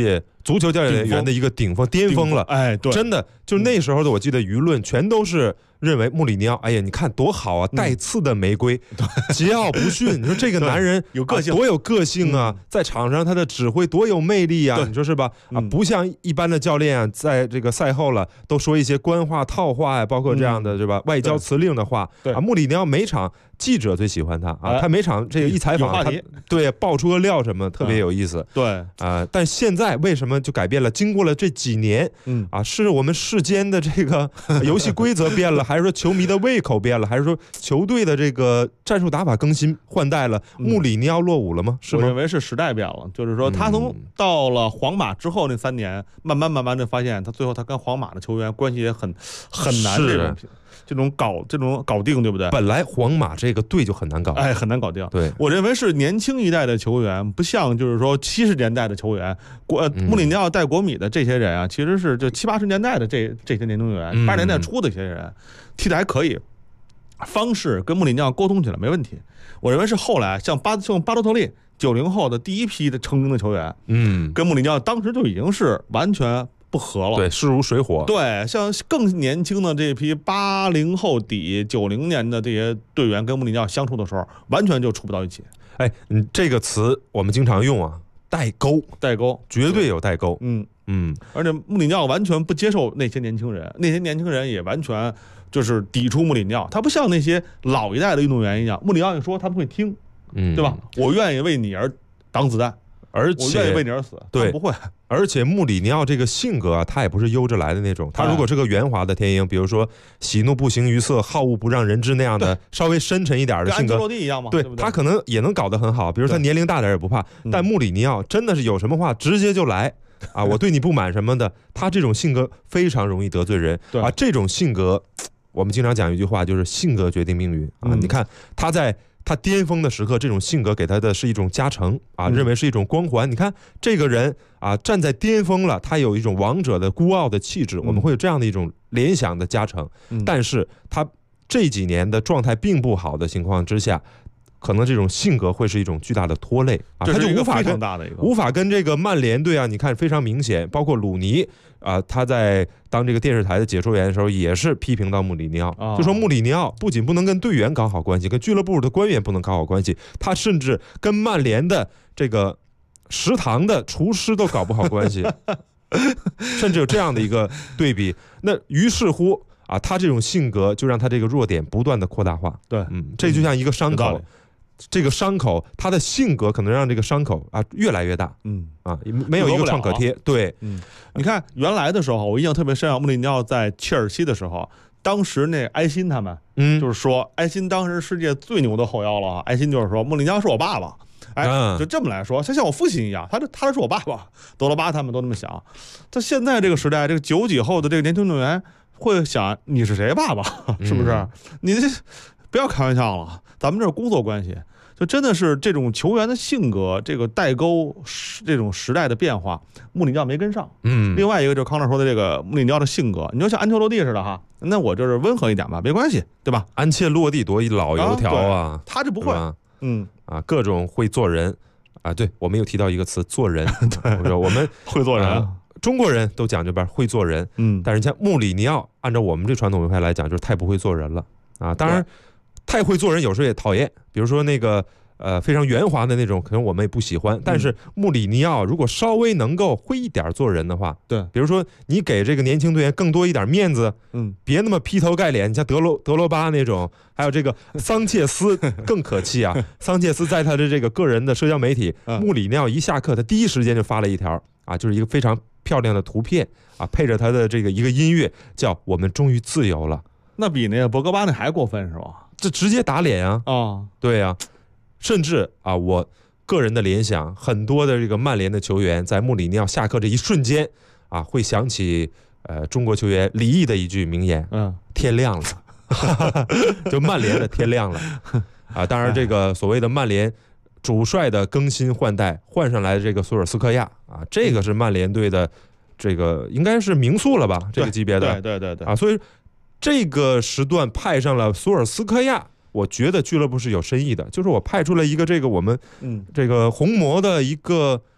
足球教练员的一个巅峰了。 哎，对， 真的就那时候的，我记得舆论全都是认为穆里尼奥，哎呀，你看多好啊，带刺的玫瑰，桀骜不驯。你说这个男人有个性， 多有个性啊，在场上他的指挥多有魅力啊，你说是吧？不像一般的教练啊，在这个赛后了都说一些官话套话呀，包括这样的是吧？外交辞令的话啊，穆里尼奥每场记者最喜欢他啊，他每场这个一采访他对爆出个料什么特别有意思。 对啊，但现在为什么就改变了？经过了这几年，是我们世间的这个游戏规则变了，还是说球迷的胃口变了，还是说球队的这个战术打法更新换代了？穆里尼奥落伍了吗？是吗？ 我认为是时代变了，就是说他从到了皇马之后那3年，慢慢的发现他最后他跟皇马的球员关系也很难这种搞定，对不对？ 本来皇马这个队就很难搞， 哎，很难搞定。 对， 我认为是年轻一代的球员，不像就是说70年代的球员，穆里尼奥带国米的这些人啊，其实是就70、80年代的这些年轻球员，80年代初的这些人踢得还可以，方式跟穆里尼奥沟通起来没问题。我认为是后来像巴多特利90后的第一批的成名的球员，跟穆里尼奥当时就已经是完全不合了， 对，势如水火。 对，像更年轻的这批80后底90年的这些队员跟穆里尼奥相处的时候，完全就处不到一起。 哎，这个词我们经常用啊，代沟，绝对有代沟。 而且穆里尼奥完全不接受那些年轻人，那些年轻人也完全就是抵触穆里尼奥。他不像那些老一代的运动员一样，穆里尼奥一说他们会听，对吧？我愿意为你而挡子弹。 而且我愿意为你而死， 对， 不会。 而且穆里尼奥这个性格啊，他也不是悠着来的那种。他如果是个圆滑的天鹰，比如说喜怒不形于色、好恶不让人知那样的稍微深沉一点的性格，跟安切洛蒂一样嘛， 对， 对不对？ 他可能也能搞得很好。比如他年龄大点也不怕，但穆里尼奥真的是有什么话直接就来啊！我对你不满什么的，他这种性格非常容易得罪人啊。这种性格，我们经常讲一句话，就是性格决定命运啊。你看他在他巅峰的时刻，这种性格给他的是一种加成啊，认为是一种光环。你看这个人啊，站在巅峰了，他有一种王者的孤傲的气质，我们会有这样的一种联想的加成。但是他这几年的状态并不好的情况之下，可能这种性格会是一种巨大的拖累啊，他就无法跟这个曼联队啊，你看非常明显，包括鲁尼啊，他在当这个电视台的解说员的时候，也是批评到穆里尼奥，就说穆里尼奥不仅不能跟队员搞好关系，跟俱乐部的官员不能搞好关系，他甚至跟曼联的这个食堂的厨师都搞不好关系，甚至有这样的一个对比。那于是乎啊，他这种性格就让他这个弱点不断的扩大化。 对， 这就像一个伤口。这个伤口，他的性格可能让这个伤口啊越来越大，没有一个创可贴。对， 你看原来的时候，我印象特别深啊，穆里尼奥在切尔西的时候，当时那埃辛他们，就是说埃辛当时世界最牛的后腰了，埃辛就是说穆里尼奥是我爸爸，哎，就这么来说，像我父亲一样，他是我爸爸，德罗巴他们都这么想。在现在这个时代，这个90几后的这个年轻运动员会想你是谁爸爸，是不是？你这不要开玩笑了。咱们这是工作关系，就真的是这种球员的性格，这个代沟，这种时代的变化，穆里尼奥没跟上。另外一个就是康乐说的这个穆里尼奥的性格，你就像安切洛蒂似的哈，那我就是温和一点吧，没关系，对吧？ 安切洛蒂多一老油条啊， 他就不会， 各种会做人啊。对，我们又提到一个词，做人。对，我们会做人。 中国人都讲究吧，会做人。但是像穆里尼奥，按照我们这传统文化来讲，就是太不会做人了啊。当然。太会做人有时候也讨厌，比如说那个非常圆滑的那种，可能我们也不喜欢。但是穆里尼奥如果稍微能够会一点做人的话， 对， 比如说你给这个年轻队员更多一点面子，别那么劈头盖脸，像德罗巴那种，还有这个桑切斯更可气啊！桑切斯在他的这个个人的社交媒体，穆里尼奥一下课，他第一时间就发了一条啊，就是一个非常漂亮的图片啊，配着他的这个一个音乐，叫“我们终于自由了”。 那比那个博格巴那还过分是吧？ 这直接打脸啊！对啊，甚至啊，我个人的联想，很多的这个曼联的球员在穆里尼奥下课这一瞬间啊，会想起中国球员李毅的一句名言：天亮了，就曼联的天亮了啊！当然，这个所谓的曼联主帅的更新换代，换上来的这个索尔斯克亚啊，这个是曼联队的这个应该是名宿了吧？这个级别的， 对啊，所以。这个时段派上了索尔斯克亚，我觉得俱乐部是有深意的，就是我派出了一个这个我们这个红魔的一个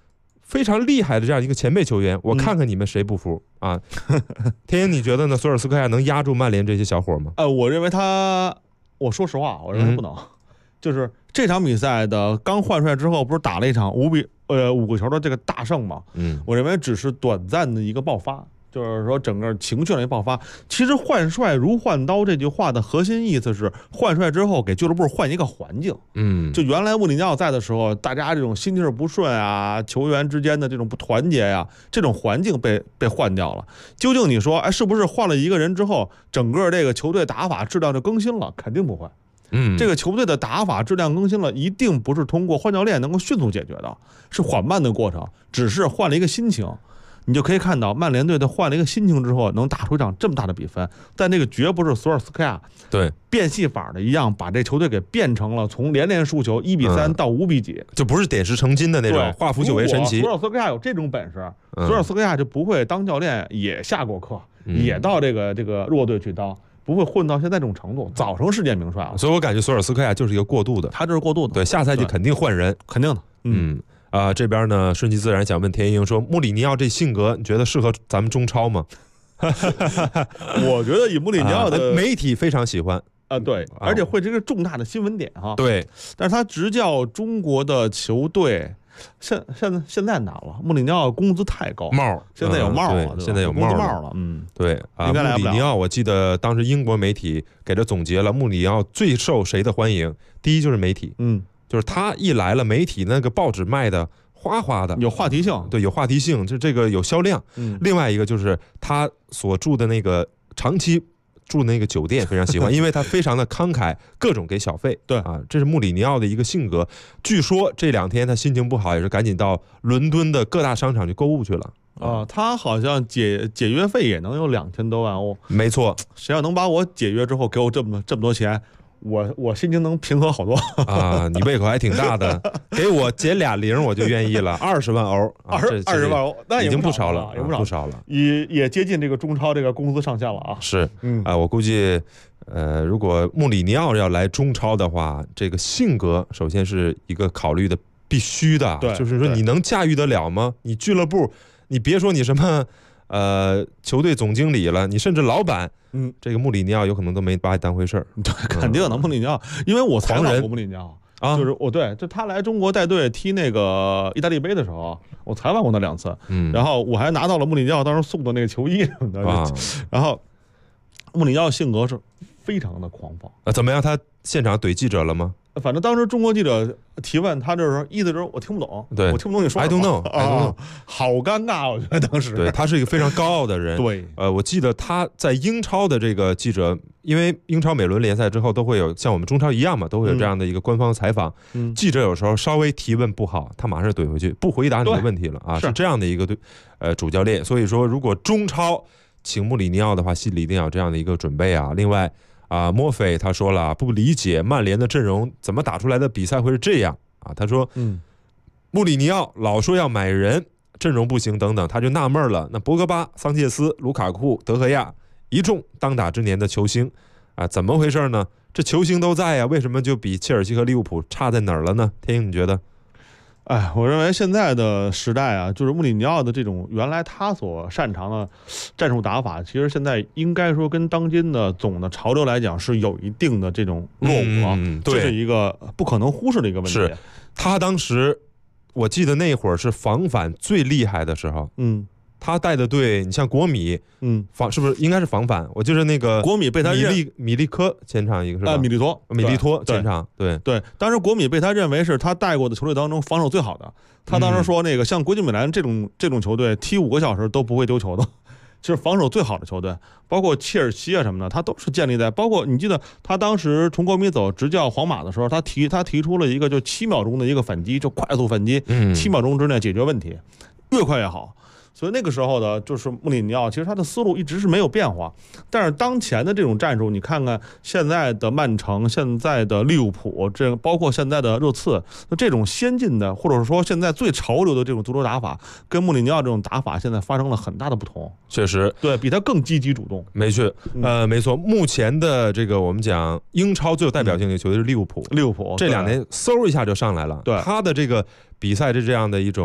非常厉害的这样一个前辈球员，我看看你们谁不服啊？天鹰，你觉得呢？索尔斯克亚能压住曼联这些小伙吗？ 我认为我说实话，我认为不能。就是这场比赛的刚换帅之后，不是打了一场5个球的这个大胜吗？我认为只是短暂的一个爆发，就是说整个情绪上一爆发。其实换帅如换刀这句话的核心意思是，换帅之后给俱乐部换一个环境。就原来穆里尼奥在的时候，大家这种心气不顺啊，球员之间的这种不团结呀，这种环境被换掉了。究竟你说，是不是换了一个人之后，整个这个球队打法质量就更新了？肯定不会。这个球队的打法质量更新了，一定不是通过换教练能够迅速解决的，是缓慢的过程，只是换了一个心情。你就可以看到曼联队的换了一个心情之后，能打出一场这么大的比分，但这个绝不是索尔斯克亚变戏法的一样，把这球队给变成了从连输球1-3到5比几， 就不是点石成金的那种化腐朽为神奇。 索尔斯克亚有这种本事，索尔斯克亚就不会当教练也下过课，也到这个弱队去当。不会混到现在这种程度，早成世界名帅了。 所以我感觉索尔斯克亚就是一个过渡的， 他就是过渡的。 对，下赛季肯定换人， 肯定的。 这边呢顺其自然想问田英说，穆里尼奥这性格你觉得适合咱们中超吗？ 我觉得以穆里尼奥的媒体非常喜欢对，而且会这个重大的新闻点哈。 对， 但是他执教中国的球队。现在难了，穆里尼奥工资太高，现在有帽了， 现在有帽了， 对啊，穆里尼奥，我记得当时英国媒体给他总结了穆里尼奥最受谁的欢迎，第一就是媒体，就是他一来了，媒体那个报纸卖的哗哗的， 有话题性， 对，有话题性，就这个有销量。另外一个就是他所住的那个长期住那个酒店非常喜欢，因为他非常的慷慨，各种给小费。 对啊，这是穆里尼奥的一个性格。据说这2天他心情不好，也是赶紧到伦敦的各大商场去购物去了。 他好像解约费也能有2000多万欧。 没错， 谁要能把我解约之后给我这么多钱，我心情能平和好多啊！你胃口还挺大的，给我减俩0我就愿意了，20万欧 ，20万欧，那已经不少了， 也不少了， 也接近这个中超这个工资上限了啊！ 是，我估计，如果穆里尼奥要来中超的话，这个性格首先是一个考虑的必须的，就是说你能驾驭得了吗？你俱乐部，你别说你什么球队总经理了，你甚至老板。这个穆里尼奥有可能都没把你当回事儿。 对，肯定的，穆里尼奥，因为我采访过穆里尼奥就是就他来中国带队踢那个意大利杯的时候，我采访过他2次，然后我还拿到了穆里尼奥当时送的那个球衣什么的。然后穆里尼奥性格是非常的狂放。 怎么样？他现场怼记者了吗？ 反正当时中国记者提问他，就是意思就是我听不懂， 对， 我听不懂你说什么。 I don't know， 好尴尬，我觉得当时。 对，他是一个非常高傲的人。 对， 我记得他在英超的这个记者，因为英超每轮联赛之后都会有像我们中超一样嘛，都会有这样的一个官方采访。记者有时候稍微提问不好，他马上怼回去，不回答你的问题了啊，是这样的一个主教练。所以说，如果中超请穆里尼奥的话，心里一定要有这样的一个准备啊。另外。莫菲他说了，不理解曼联的阵容怎么打出来的比赛会是这样啊？他说，穆里尼奥老说要买人，阵容不行等等，他就纳闷了。那博格巴、桑切斯、卢卡库、德赫亚一众当打之年的球星啊，怎么回事呢？这球星都在呀，为什么就比切尔西和利物浦差在哪儿了呢？天鹰，你觉得？ 我认为现在的时代啊，就是穆里尼奥的这种原来他所擅长的战术打法，其实现在应该说跟当今的总的潮流来讲是有一定的这种落伍啊，这是一个不可能忽视的一个问题。 是他当时，我记得那会儿是防反最厉害的时候，他带的队，你像国米，是不是应该是防反？我就是那个国米被他米利科前场一个是吧？ 米利托前场，对， 当时国米被他认为是他带过的球队当中防守最好的。他当时说，那个像国际米兰这种球队踢5个小时都不会丢球的，就是防守最好的球队。包括切尔西啊什么的，他都是建立在包括你记得他当时从国米走执教皇马的时候，他提出了一个就7秒钟的一个反击，就快速反击，7秒钟之内解决问题，越快越好。所以那个时候的就是穆里尼奥，其实他的思路一直是没有变化。但是当前的这种战术，你看看现在的曼城、现在的利物浦，这包括现在的热刺，那这种先进的或者说现在最潮流的这种足球打法，跟穆里尼奥这种打法现在发生了很大的不同。 确实， 对比他更积极主动。 没错，没错。目前的这个我们讲英超最有代表性的球队是利物浦， 利物浦这2年嗖一下就上来了。 对他的这个比赛这样的一种。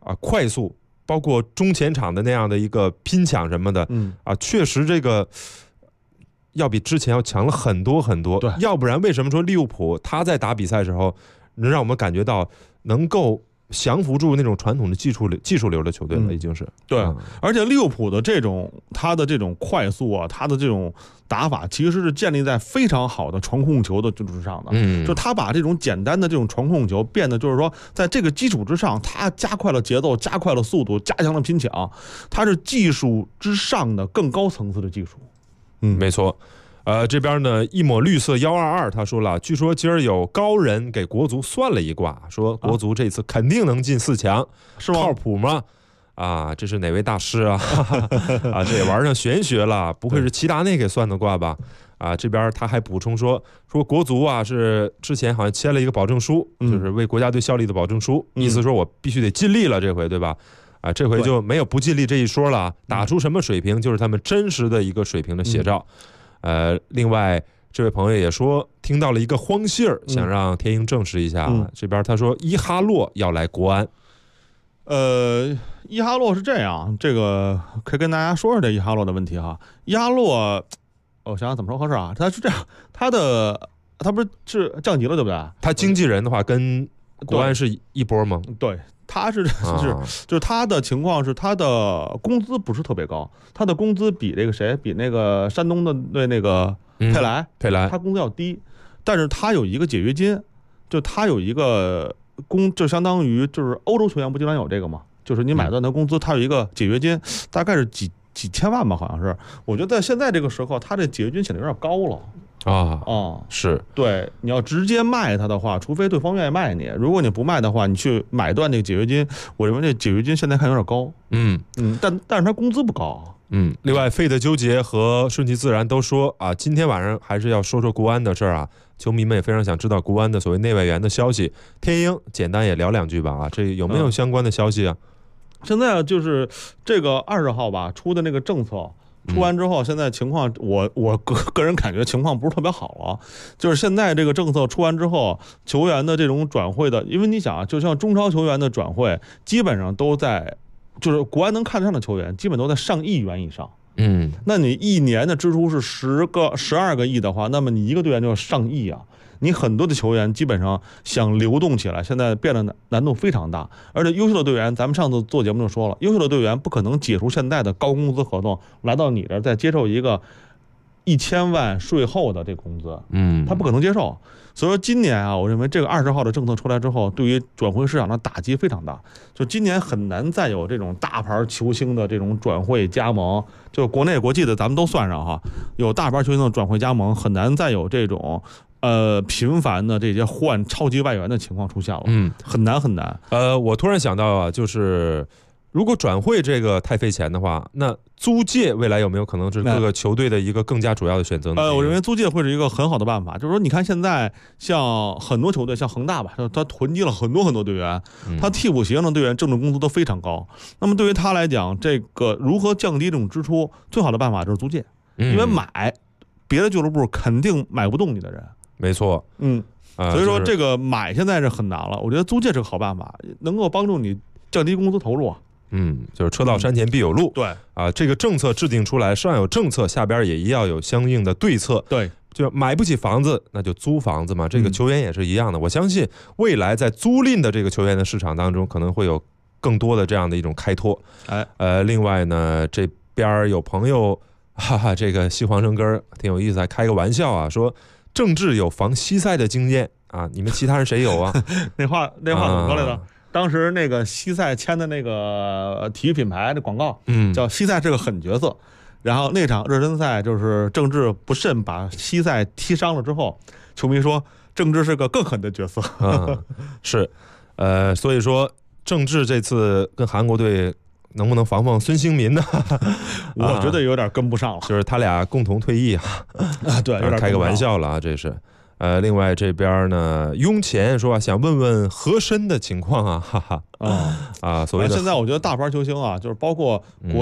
快速，包括中前场的那样的一个拼抢什么的，确实这个要比之前要强了很多很多。 对， 要不然为什么说利物浦他在打比赛的时候能让我们感觉到能够降服住那种传统的技术流的球队了，已经是对。而且利物浦的他的这种快速啊，他的这种打法，其实是建立在非常好的传控球的基础之上的。就他把这种简单的这种传控球变得就是说，在这个基础之上，他加快了节奏，加快了速度，加强了拼抢，他是技术之上的更高层次的技术。 没错。这边呢，一抹绿色122他说了，据说今儿有高人给国足算了一卦，说国足这次肯定能进4强， 是吗？ 靠谱吗？这是哪位大师啊？这也玩上玄学了，不会是齐达内给算的卦吧？这边他还补充说国足是之前好像签了一个保证书，就是为国家队效力的保证书，意思说我必须得尽力了，这回对吧？这回就没有不尽力这一说了，打出什么水平就是他们真实的一个水平的写照。另外这位朋友也说听到了一个荒信儿，想让天鹰证实一下。这边他说伊哈洛要来国安。 伊哈洛是这样，这个可以跟大家说说这伊哈洛的问题哈。伊哈洛，我想想怎么说合适啊？他是这样，他不是降级了对不对？ 他经纪人的话跟国安是一波吗？ 对。他就是他的情况是他的工资不是特别高，他的工资比那个山东的那个佩莱他工资要低，但是他有一个解约金，就他有一个就相当于就是欧洲球员不经常有这个吗？就是你买断的工资，他有一个解约金，大概是几千万吧，好像是。我觉得在现在这个时候，他这解约金显得有点高了。 是对，你要直接卖他的话，除非对方愿意卖你，如果你不卖的话，你去买断那个解约金，我认为这解约金现在看有点高。但是他工资不高。 另外费的纠结和顺其自然都说今天晚上还是要说说国安的事儿啊，球迷们也非常想知道国安的所谓内外援的消息。天鹰简单也聊2句吧这有没有相关的消息啊？ 现在就是这个20号吧出的那个政策。出完之后，现在情况我个人感觉情况不是特别好了。就是现在这个政策出完之后，球员的这种转会的，因为你想就像中超球员的转会，基本上都在，就是国安能看得上的球员，基本都在上亿元以上。那你一年的支出是12个亿的话，那么你一个队员就要上亿啊。你很多的球员基本上想流动起来，现在变得难度非常大。而且优秀的队员，咱们上次做节目就说了，优秀的队员不可能解除现在的高工资合同，来到你这儿再接受一个1000万税后的这个工资，他不可能接受。所以说今年我认为这个20号的政策出来之后，对于转会市场的打击非常大。就今年很难再有这种大牌球星的这种转会加盟，就国内国际的咱们都算上哈，有大牌球星的转会加盟，很难再有这种频繁的这些换超级外援的情况出现了。很难很难。 我突然想到就是如果转会这个太费钱的话，那租借未来有没有可能是各个球队的一个更加主要的选择呢？ 我认为租借会是一个很好的办法。就是说，你看现在像很多球队，像恒大吧，他囤积了很多队员，他替补席上的队员挣的工资都非常高。那么对于他来讲，这个如何降低这种支出，最好的办法就是租借，因为买别的俱乐部肯定买不动你的人。 没错。 所以说这个买现在是很难了。我觉得租借是个好办法，能够帮助你降低工资投入啊。 就是车到山前必有路。 对这个政策制定出来，上有政策，下边也要有相应的对策。 对， 就买不起房子，那就租房子嘛。这个球员也是一样的。我相信未来在租赁的这个球员的市场当中，可能会有更多的这样的一种开拓。另外呢，这边有朋友这个西黄生根挺有意思，还开个玩笑说郑智有防西塞的经验你们其他人谁有啊？ 那话怎么说来着？当时那个西塞签的那个体育品牌的广告，叫西塞是个狠角色。然后那场热身赛就是郑智不慎把西塞踢伤了之后，球迷说郑智是个更狠的角色。 是，所以说郑智这次跟韩国队能不能防孙兴民呢？ 我觉得有点跟不上了。 就是他俩共同退役对，有点开个玩笑了这是。另外这边呢，雍前说想问问和珅的情况所谓的现在我觉得大牌球星就是包括国安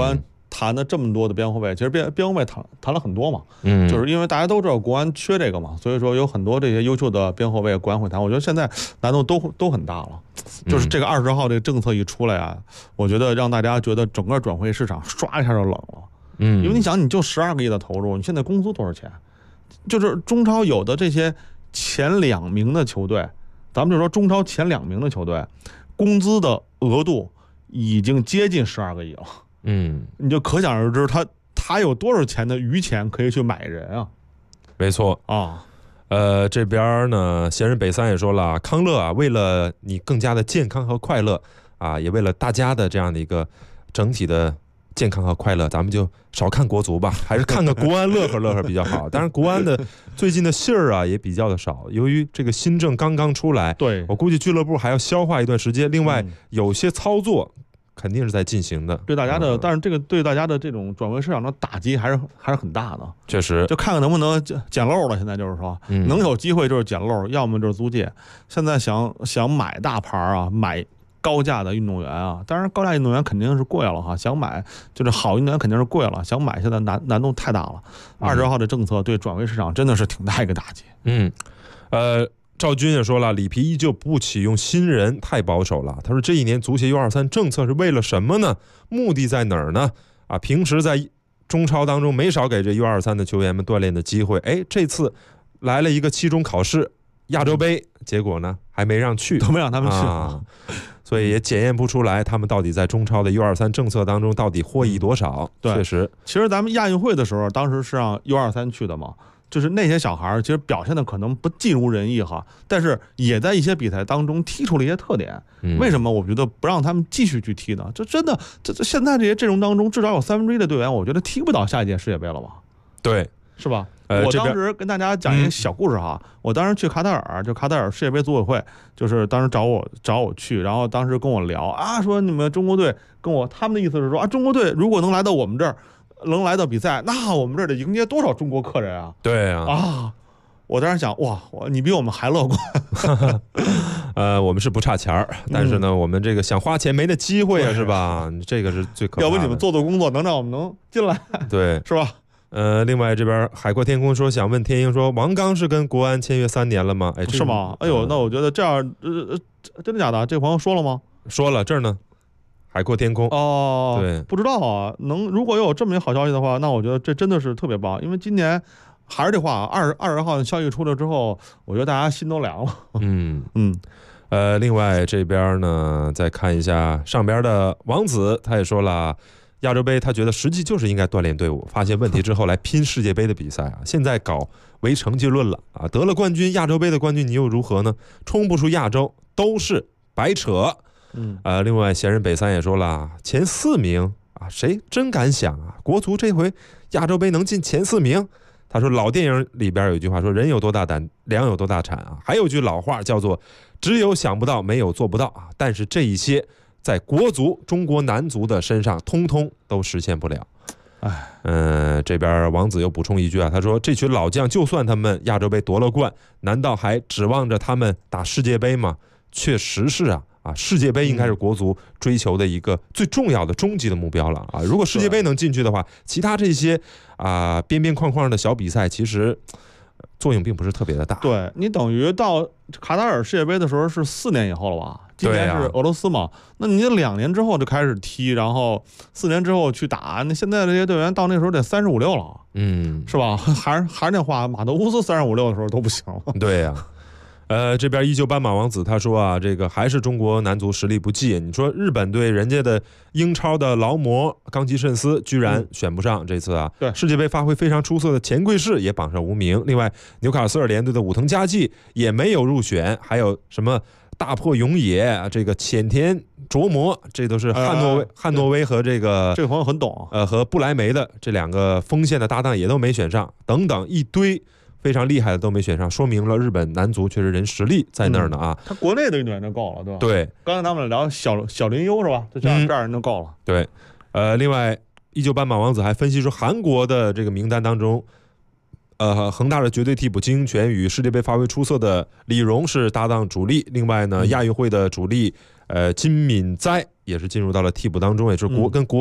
谈的这么多的边后卫，其实边后卫谈了很多嘛，就是因为大家都知道国安缺这个嘛，所以说有很多这些优秀的边后卫国安会谈。我觉得现在难度都很大了，就是这个20号这个政策一出来啊，我觉得让大家觉得整个转会市场唰一下就冷了。因为你想，你就12个亿的投入，你现在工资多少钱？就是中超有的这些前2名的球队，咱们就说中超前2名的球队，工资的额度已经接近12个亿了。你就可想而知，他有多少钱的余钱可以去买人啊？ 没错啊。 这边呢，闲人北三也说了，康乐啊，为了你更加的健康和快乐啊，也为了大家的这样的一个整体的健康和快乐，咱们就少看国足吧，还是看个国安乐呵比较好。当然，国安的最近的信儿啊也比较的少，由于这个新政刚刚出来， 对， 我估计俱乐部还要消化一段时间。另外，有些操作肯定是在进行的， 对大家的，但是这个对大家的这种转会市场的打击还是很大的。 确实， 就看看能不能捡漏了。现在就是说，能有机会就是捡漏，要么就是租借。现在想买大牌啊，买高价的运动员啊，当然高价运动员肯定是贵了哈。想买就是好运动员肯定是贵了，想买现在难度太大了。20号的政策对转会市场真的是挺大一个打击。 赵军也说了，里皮依旧不启用新人，太保守了。他说这一年足协 U23 政策是为了什么呢？目的在哪儿呢？平时在中超当中没少给这 U23 的球员们锻炼的机会，这次来了一个期中考试亚洲杯，结果呢还没让去， 都没让他们去所以也检验不出来他们到底在中超的 U23 政策当中到底获益多少。 对， 确实， 其实咱们亚运会的时候，当时是让 U23 去的嘛。就是那些小孩其实表现的可能不尽如人意哈，但是也在一些比赛当中踢出了一些特点。为什么我觉得不让他们继续去踢呢？这真的，这现在这些阵容当中，至少有1/3的队员，我觉得踢不到下一届世界杯了吧？ 对， 是吧？我当时跟大家讲一个小故事哈，我当时去卡塔尔，就卡塔尔世界杯组委会，就是当时找我去，然后当时跟我聊啊，说你们中国队他们的意思是说啊，中国队如果能来到我们这儿。能来到比赛，那我们这儿得迎接多少中国客人啊？ 对啊， 我当时想，哇，你比我们还乐观。 我们是不差钱儿，但是呢，我们这个想花钱没那机会啊，是吧？这个是最可怕的。 要不你们做工作，能让我们能进来， 对， 是吧？ 另外这边海阔天空说想问天鹰说，王刚是跟国安签约3年了吗？ 是吗？哎呦，那我觉得这样，真的假的？这个朋友说了吗？ 说了，这儿呢。海阔天空对， 不知道啊。如果有这么一个好消息的话，那我觉得这真的是特别棒。因为今年还是这话，20号的消息出来之后，我觉得大家心都凉了。 另外这边呢，再看一下上边的王子，他也说了，亚洲杯他觉得实际就是应该锻炼队伍，发现问题之后来拼世界杯的比赛啊。现在搞唯成绩论了啊，得了冠军，亚洲杯的冠军你又如何呢？冲不出亚洲都是白扯。另外闲人北三也说了，前4名啊，谁真敢想啊？国足这回亚洲杯能进前4名？他说老电影里边有一句话说，人有多大胆，粮有多大产啊。还有句老话叫做只有想不到，没有做不到啊。但是这一些在国足中国男足的身上，通通都实现不了。这边王子又补充一句啊，他说这群老将就算他们亚洲杯夺了冠，难道还指望着他们打世界杯吗？确实是啊。世界杯应该是国足追求的一个最重要的终极的目标了啊！如果世界杯能进去的话，其他这些边边框框的小比赛，其实作用并不是特别的大。 对，你等于到卡塔尔世界杯的时候是4年以后了吧？今年是俄罗斯嘛？那你2年之后就开始踢，然后4年之后去打，那现在这些队员到那时候得35、36了，是吧？还是那话，马德乌斯35、36的时候都不行了。 对呀。这边依旧斑马王子他说啊，这个还是中国男足实力不济。你说日本队人家的英超的劳模冈崎慎司居然选不上这次啊， 对， 世界杯发挥非常出色的钱贵士也榜上无名。另外纽卡斯尔联队的武藤佳纪也没有入选，还有什么大破永野这个浅田琢磨，这都是汉诺威和这个朋友很懂和不莱梅的这2个锋线的搭档也都没选上，等等一堆。非常厉害的都没选上，说明了日本男足确实人实力在那儿呢啊。 他国内的运动员就够了，对吧？ 对， 刚才咱们聊小林优是吧？就这样人就够了。 对，另外依旧斑马王子还分析说，韩国的这个名单当中，恒大的绝对替补金英权与世界杯发挥出色的李荣是搭档主力，另外呢，亚运会的主力金敏哉也是进入到了替补当中，也是跟国安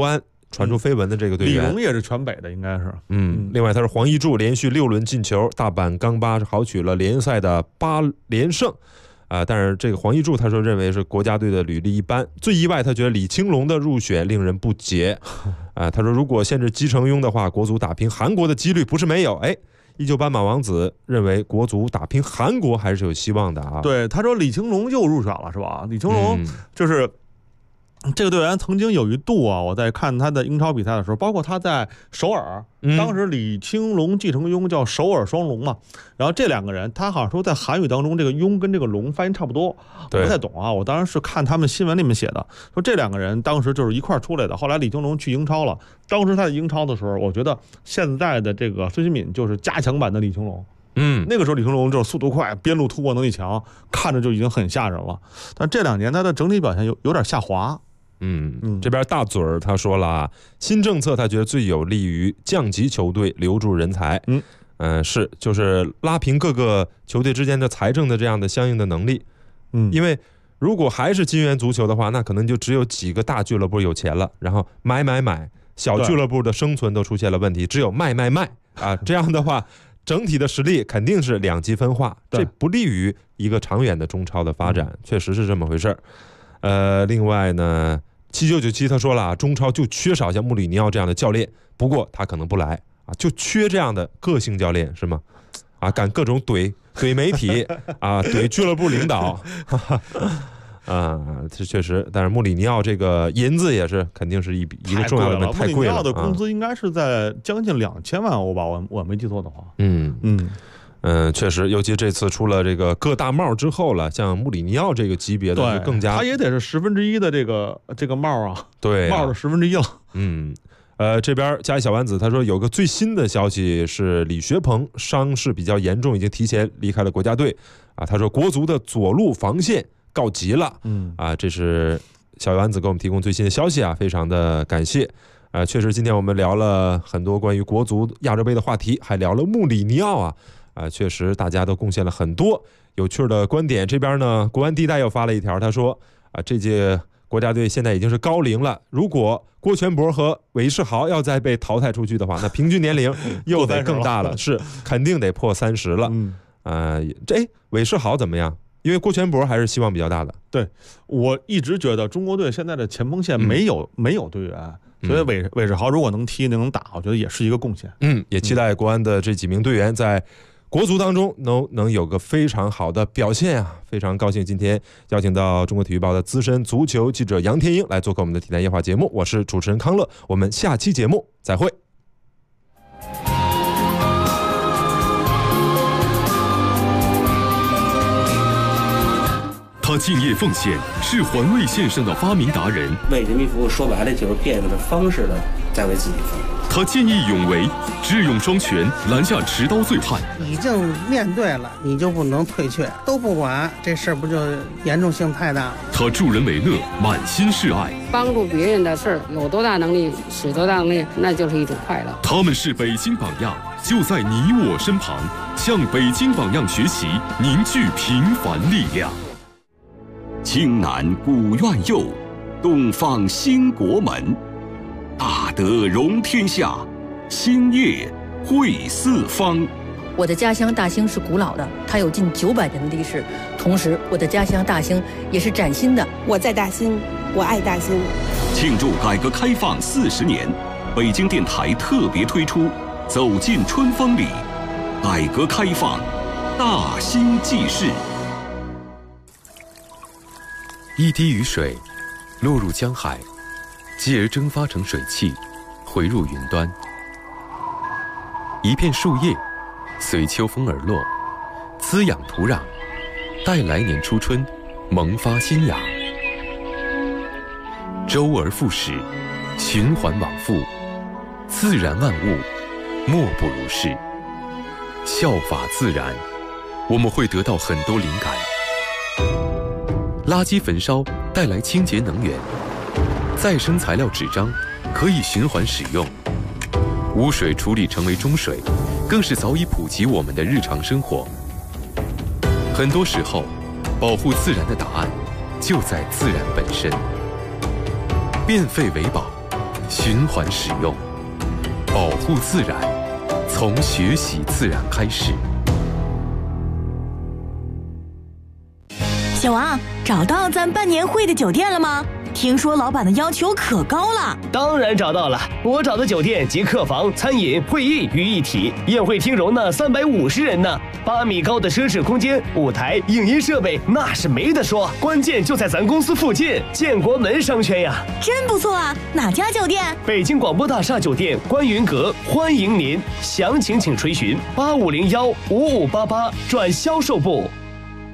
传出绯闻的这个队员。 李荣也是全北的，应该是。 另外他是黄一柱，连续6轮进球，大阪钢巴是豪取了联赛的8连胜。但是这个黄一柱他说认为是国家队的履历一般，最意外他觉得李青龙的入选令人不解。他说如果限制姬承庸的话，国足打平韩国的几率不是没有。依旧斑马王子认为国足打平韩国还是有希望的啊。 对，他说李青龙又入选了是吧？李青龙就是这个队员曾经有一度啊，我在看他的英超比赛的时候，包括他在首尔，当时李青龙、季承庸叫首尔双龙嘛，然后这2个人，他好像说在韩语当中，这个庸跟这个龙发音差不多，我不太懂啊。我当时是看他们新闻里面写的，说这2个人当时就是一块出来的。后来李青龙去英超了，当时他在英超的时候，我觉得现在的这个孙兴敏就是加强版的李青龙。那个时候李青龙就是速度快，边路突破能力强，看着就已经很吓人了。但这2年他的整体表现有点下滑。 这边大嘴儿他说了啊，新政策他觉得最有利于降级球队留住人才。就是拉平各个球队之间的财政的这样的相应的能力。因为如果还是金元足球的话，那可能就只有几个大俱乐部有钱了，然后买，小俱乐部的生存都出现了问题，只有卖啊，这样的话整体的实力肯定是2极分化，这不利于一个长远的中超的发展，确实是这么回事儿。另外呢，7997他说了，中超就缺少像穆里尼奥这样的教练，不过他可能不来啊，就缺这样的个性教练是吗？敢各种怼媒体怼俱乐部领导，这确实。但是穆里尼奥这个银子也是肯定是一个重要的问题，太贵了。穆里尼奥的工资应该是在将近2000万欧吧，我没记错的话。 确实，尤其这次出了这个各大帽之后了，像穆里尼奥这个级别的就更加， 他也得是1/10的这个帽啊， 对， 帽的1/10了。 这边加一小丸子他说有个最新的消息是李学鹏伤势比较严重，已经提前离开了国家队他说国足的左路防线告急了。这是小丸子给我们提供最新的消息非常的感谢。确实今天我们聊了很多关于国足亚洲杯的话题，还聊了穆里尼奥确实大家都贡献了很多有趣的观点。这边呢，国安地带又发了一条，他说这届国家队现在已经是高龄了，如果郭全博和韦世豪要再被淘汰出去的话，那平均年龄又得更大了，是肯定得破30了。韦世豪怎么样？因为郭全博还是希望比较大的。 对，我一直觉得中国队现在的前锋线没有队员，所以韦世豪如果能踢能打，我觉得也是一个贡献。 也期待国安的这几名队员在国足当中能有个非常好的表现非常高兴今天邀请到中国体育报的资深足球记者杨天英来做客我们的体坛夜话节目，我是主持人康乐，我们下期节目再会。 他敬业奉献，是环卫线上的发明达人。 为人民服务，说白了就是变着方式的在为自己服务。 他见义勇为，智勇双全，拦下持刀罪犯。 已经面对了，你就不能退却，都不管，这事儿不就严重性太大了？ 他助人为乐，满心是爱， 帮助别人的事儿，有多大能力使多大能力，那就是一种快乐。 他们是北京榜样，就在你我身旁，向北京榜样学习，凝聚平凡力量。 青南古院右，东方兴国门。大德容天下，兴业惠四方。 我的家乡大兴是古老的，它有近900年的历史。同时，我的家乡大兴也是崭新的。 我在大兴，我爱大兴。 庆祝改革开放40年，北京电台特别推出《走进春风里》，改革开放，大兴记事。 一滴雨水落入江海，继而蒸发成水汽，回入云端。一片树叶随秋风而落，滋养土壤，待来年初春萌发新芽。周而复始，循环往复，自然万物莫不如是。效法自然，我们会得到很多灵感。垃圾焚烧带来清洁能源，再生材料纸张可以循环使用，污水处理成为中水，更是早已普及我们的日常生活。很多时候，保护自然的答案就在自然本身。变废为宝， 循环使用，保护自然，从学习自然开始。 小王，找到咱办年会的酒店了吗？听说老板的要求可高了。 当然找到了，我找的酒店集客房、餐饮、会议于一体，宴会厅容纳350人呢，8米高的奢侈空间，舞台、影音设备那是没得说，关键就在咱公司附近，建国门商圈呀。 真不错啊，哪家酒店？ 北京广播大厦酒店观云阁，欢迎您，详情请垂询85015588转销售部。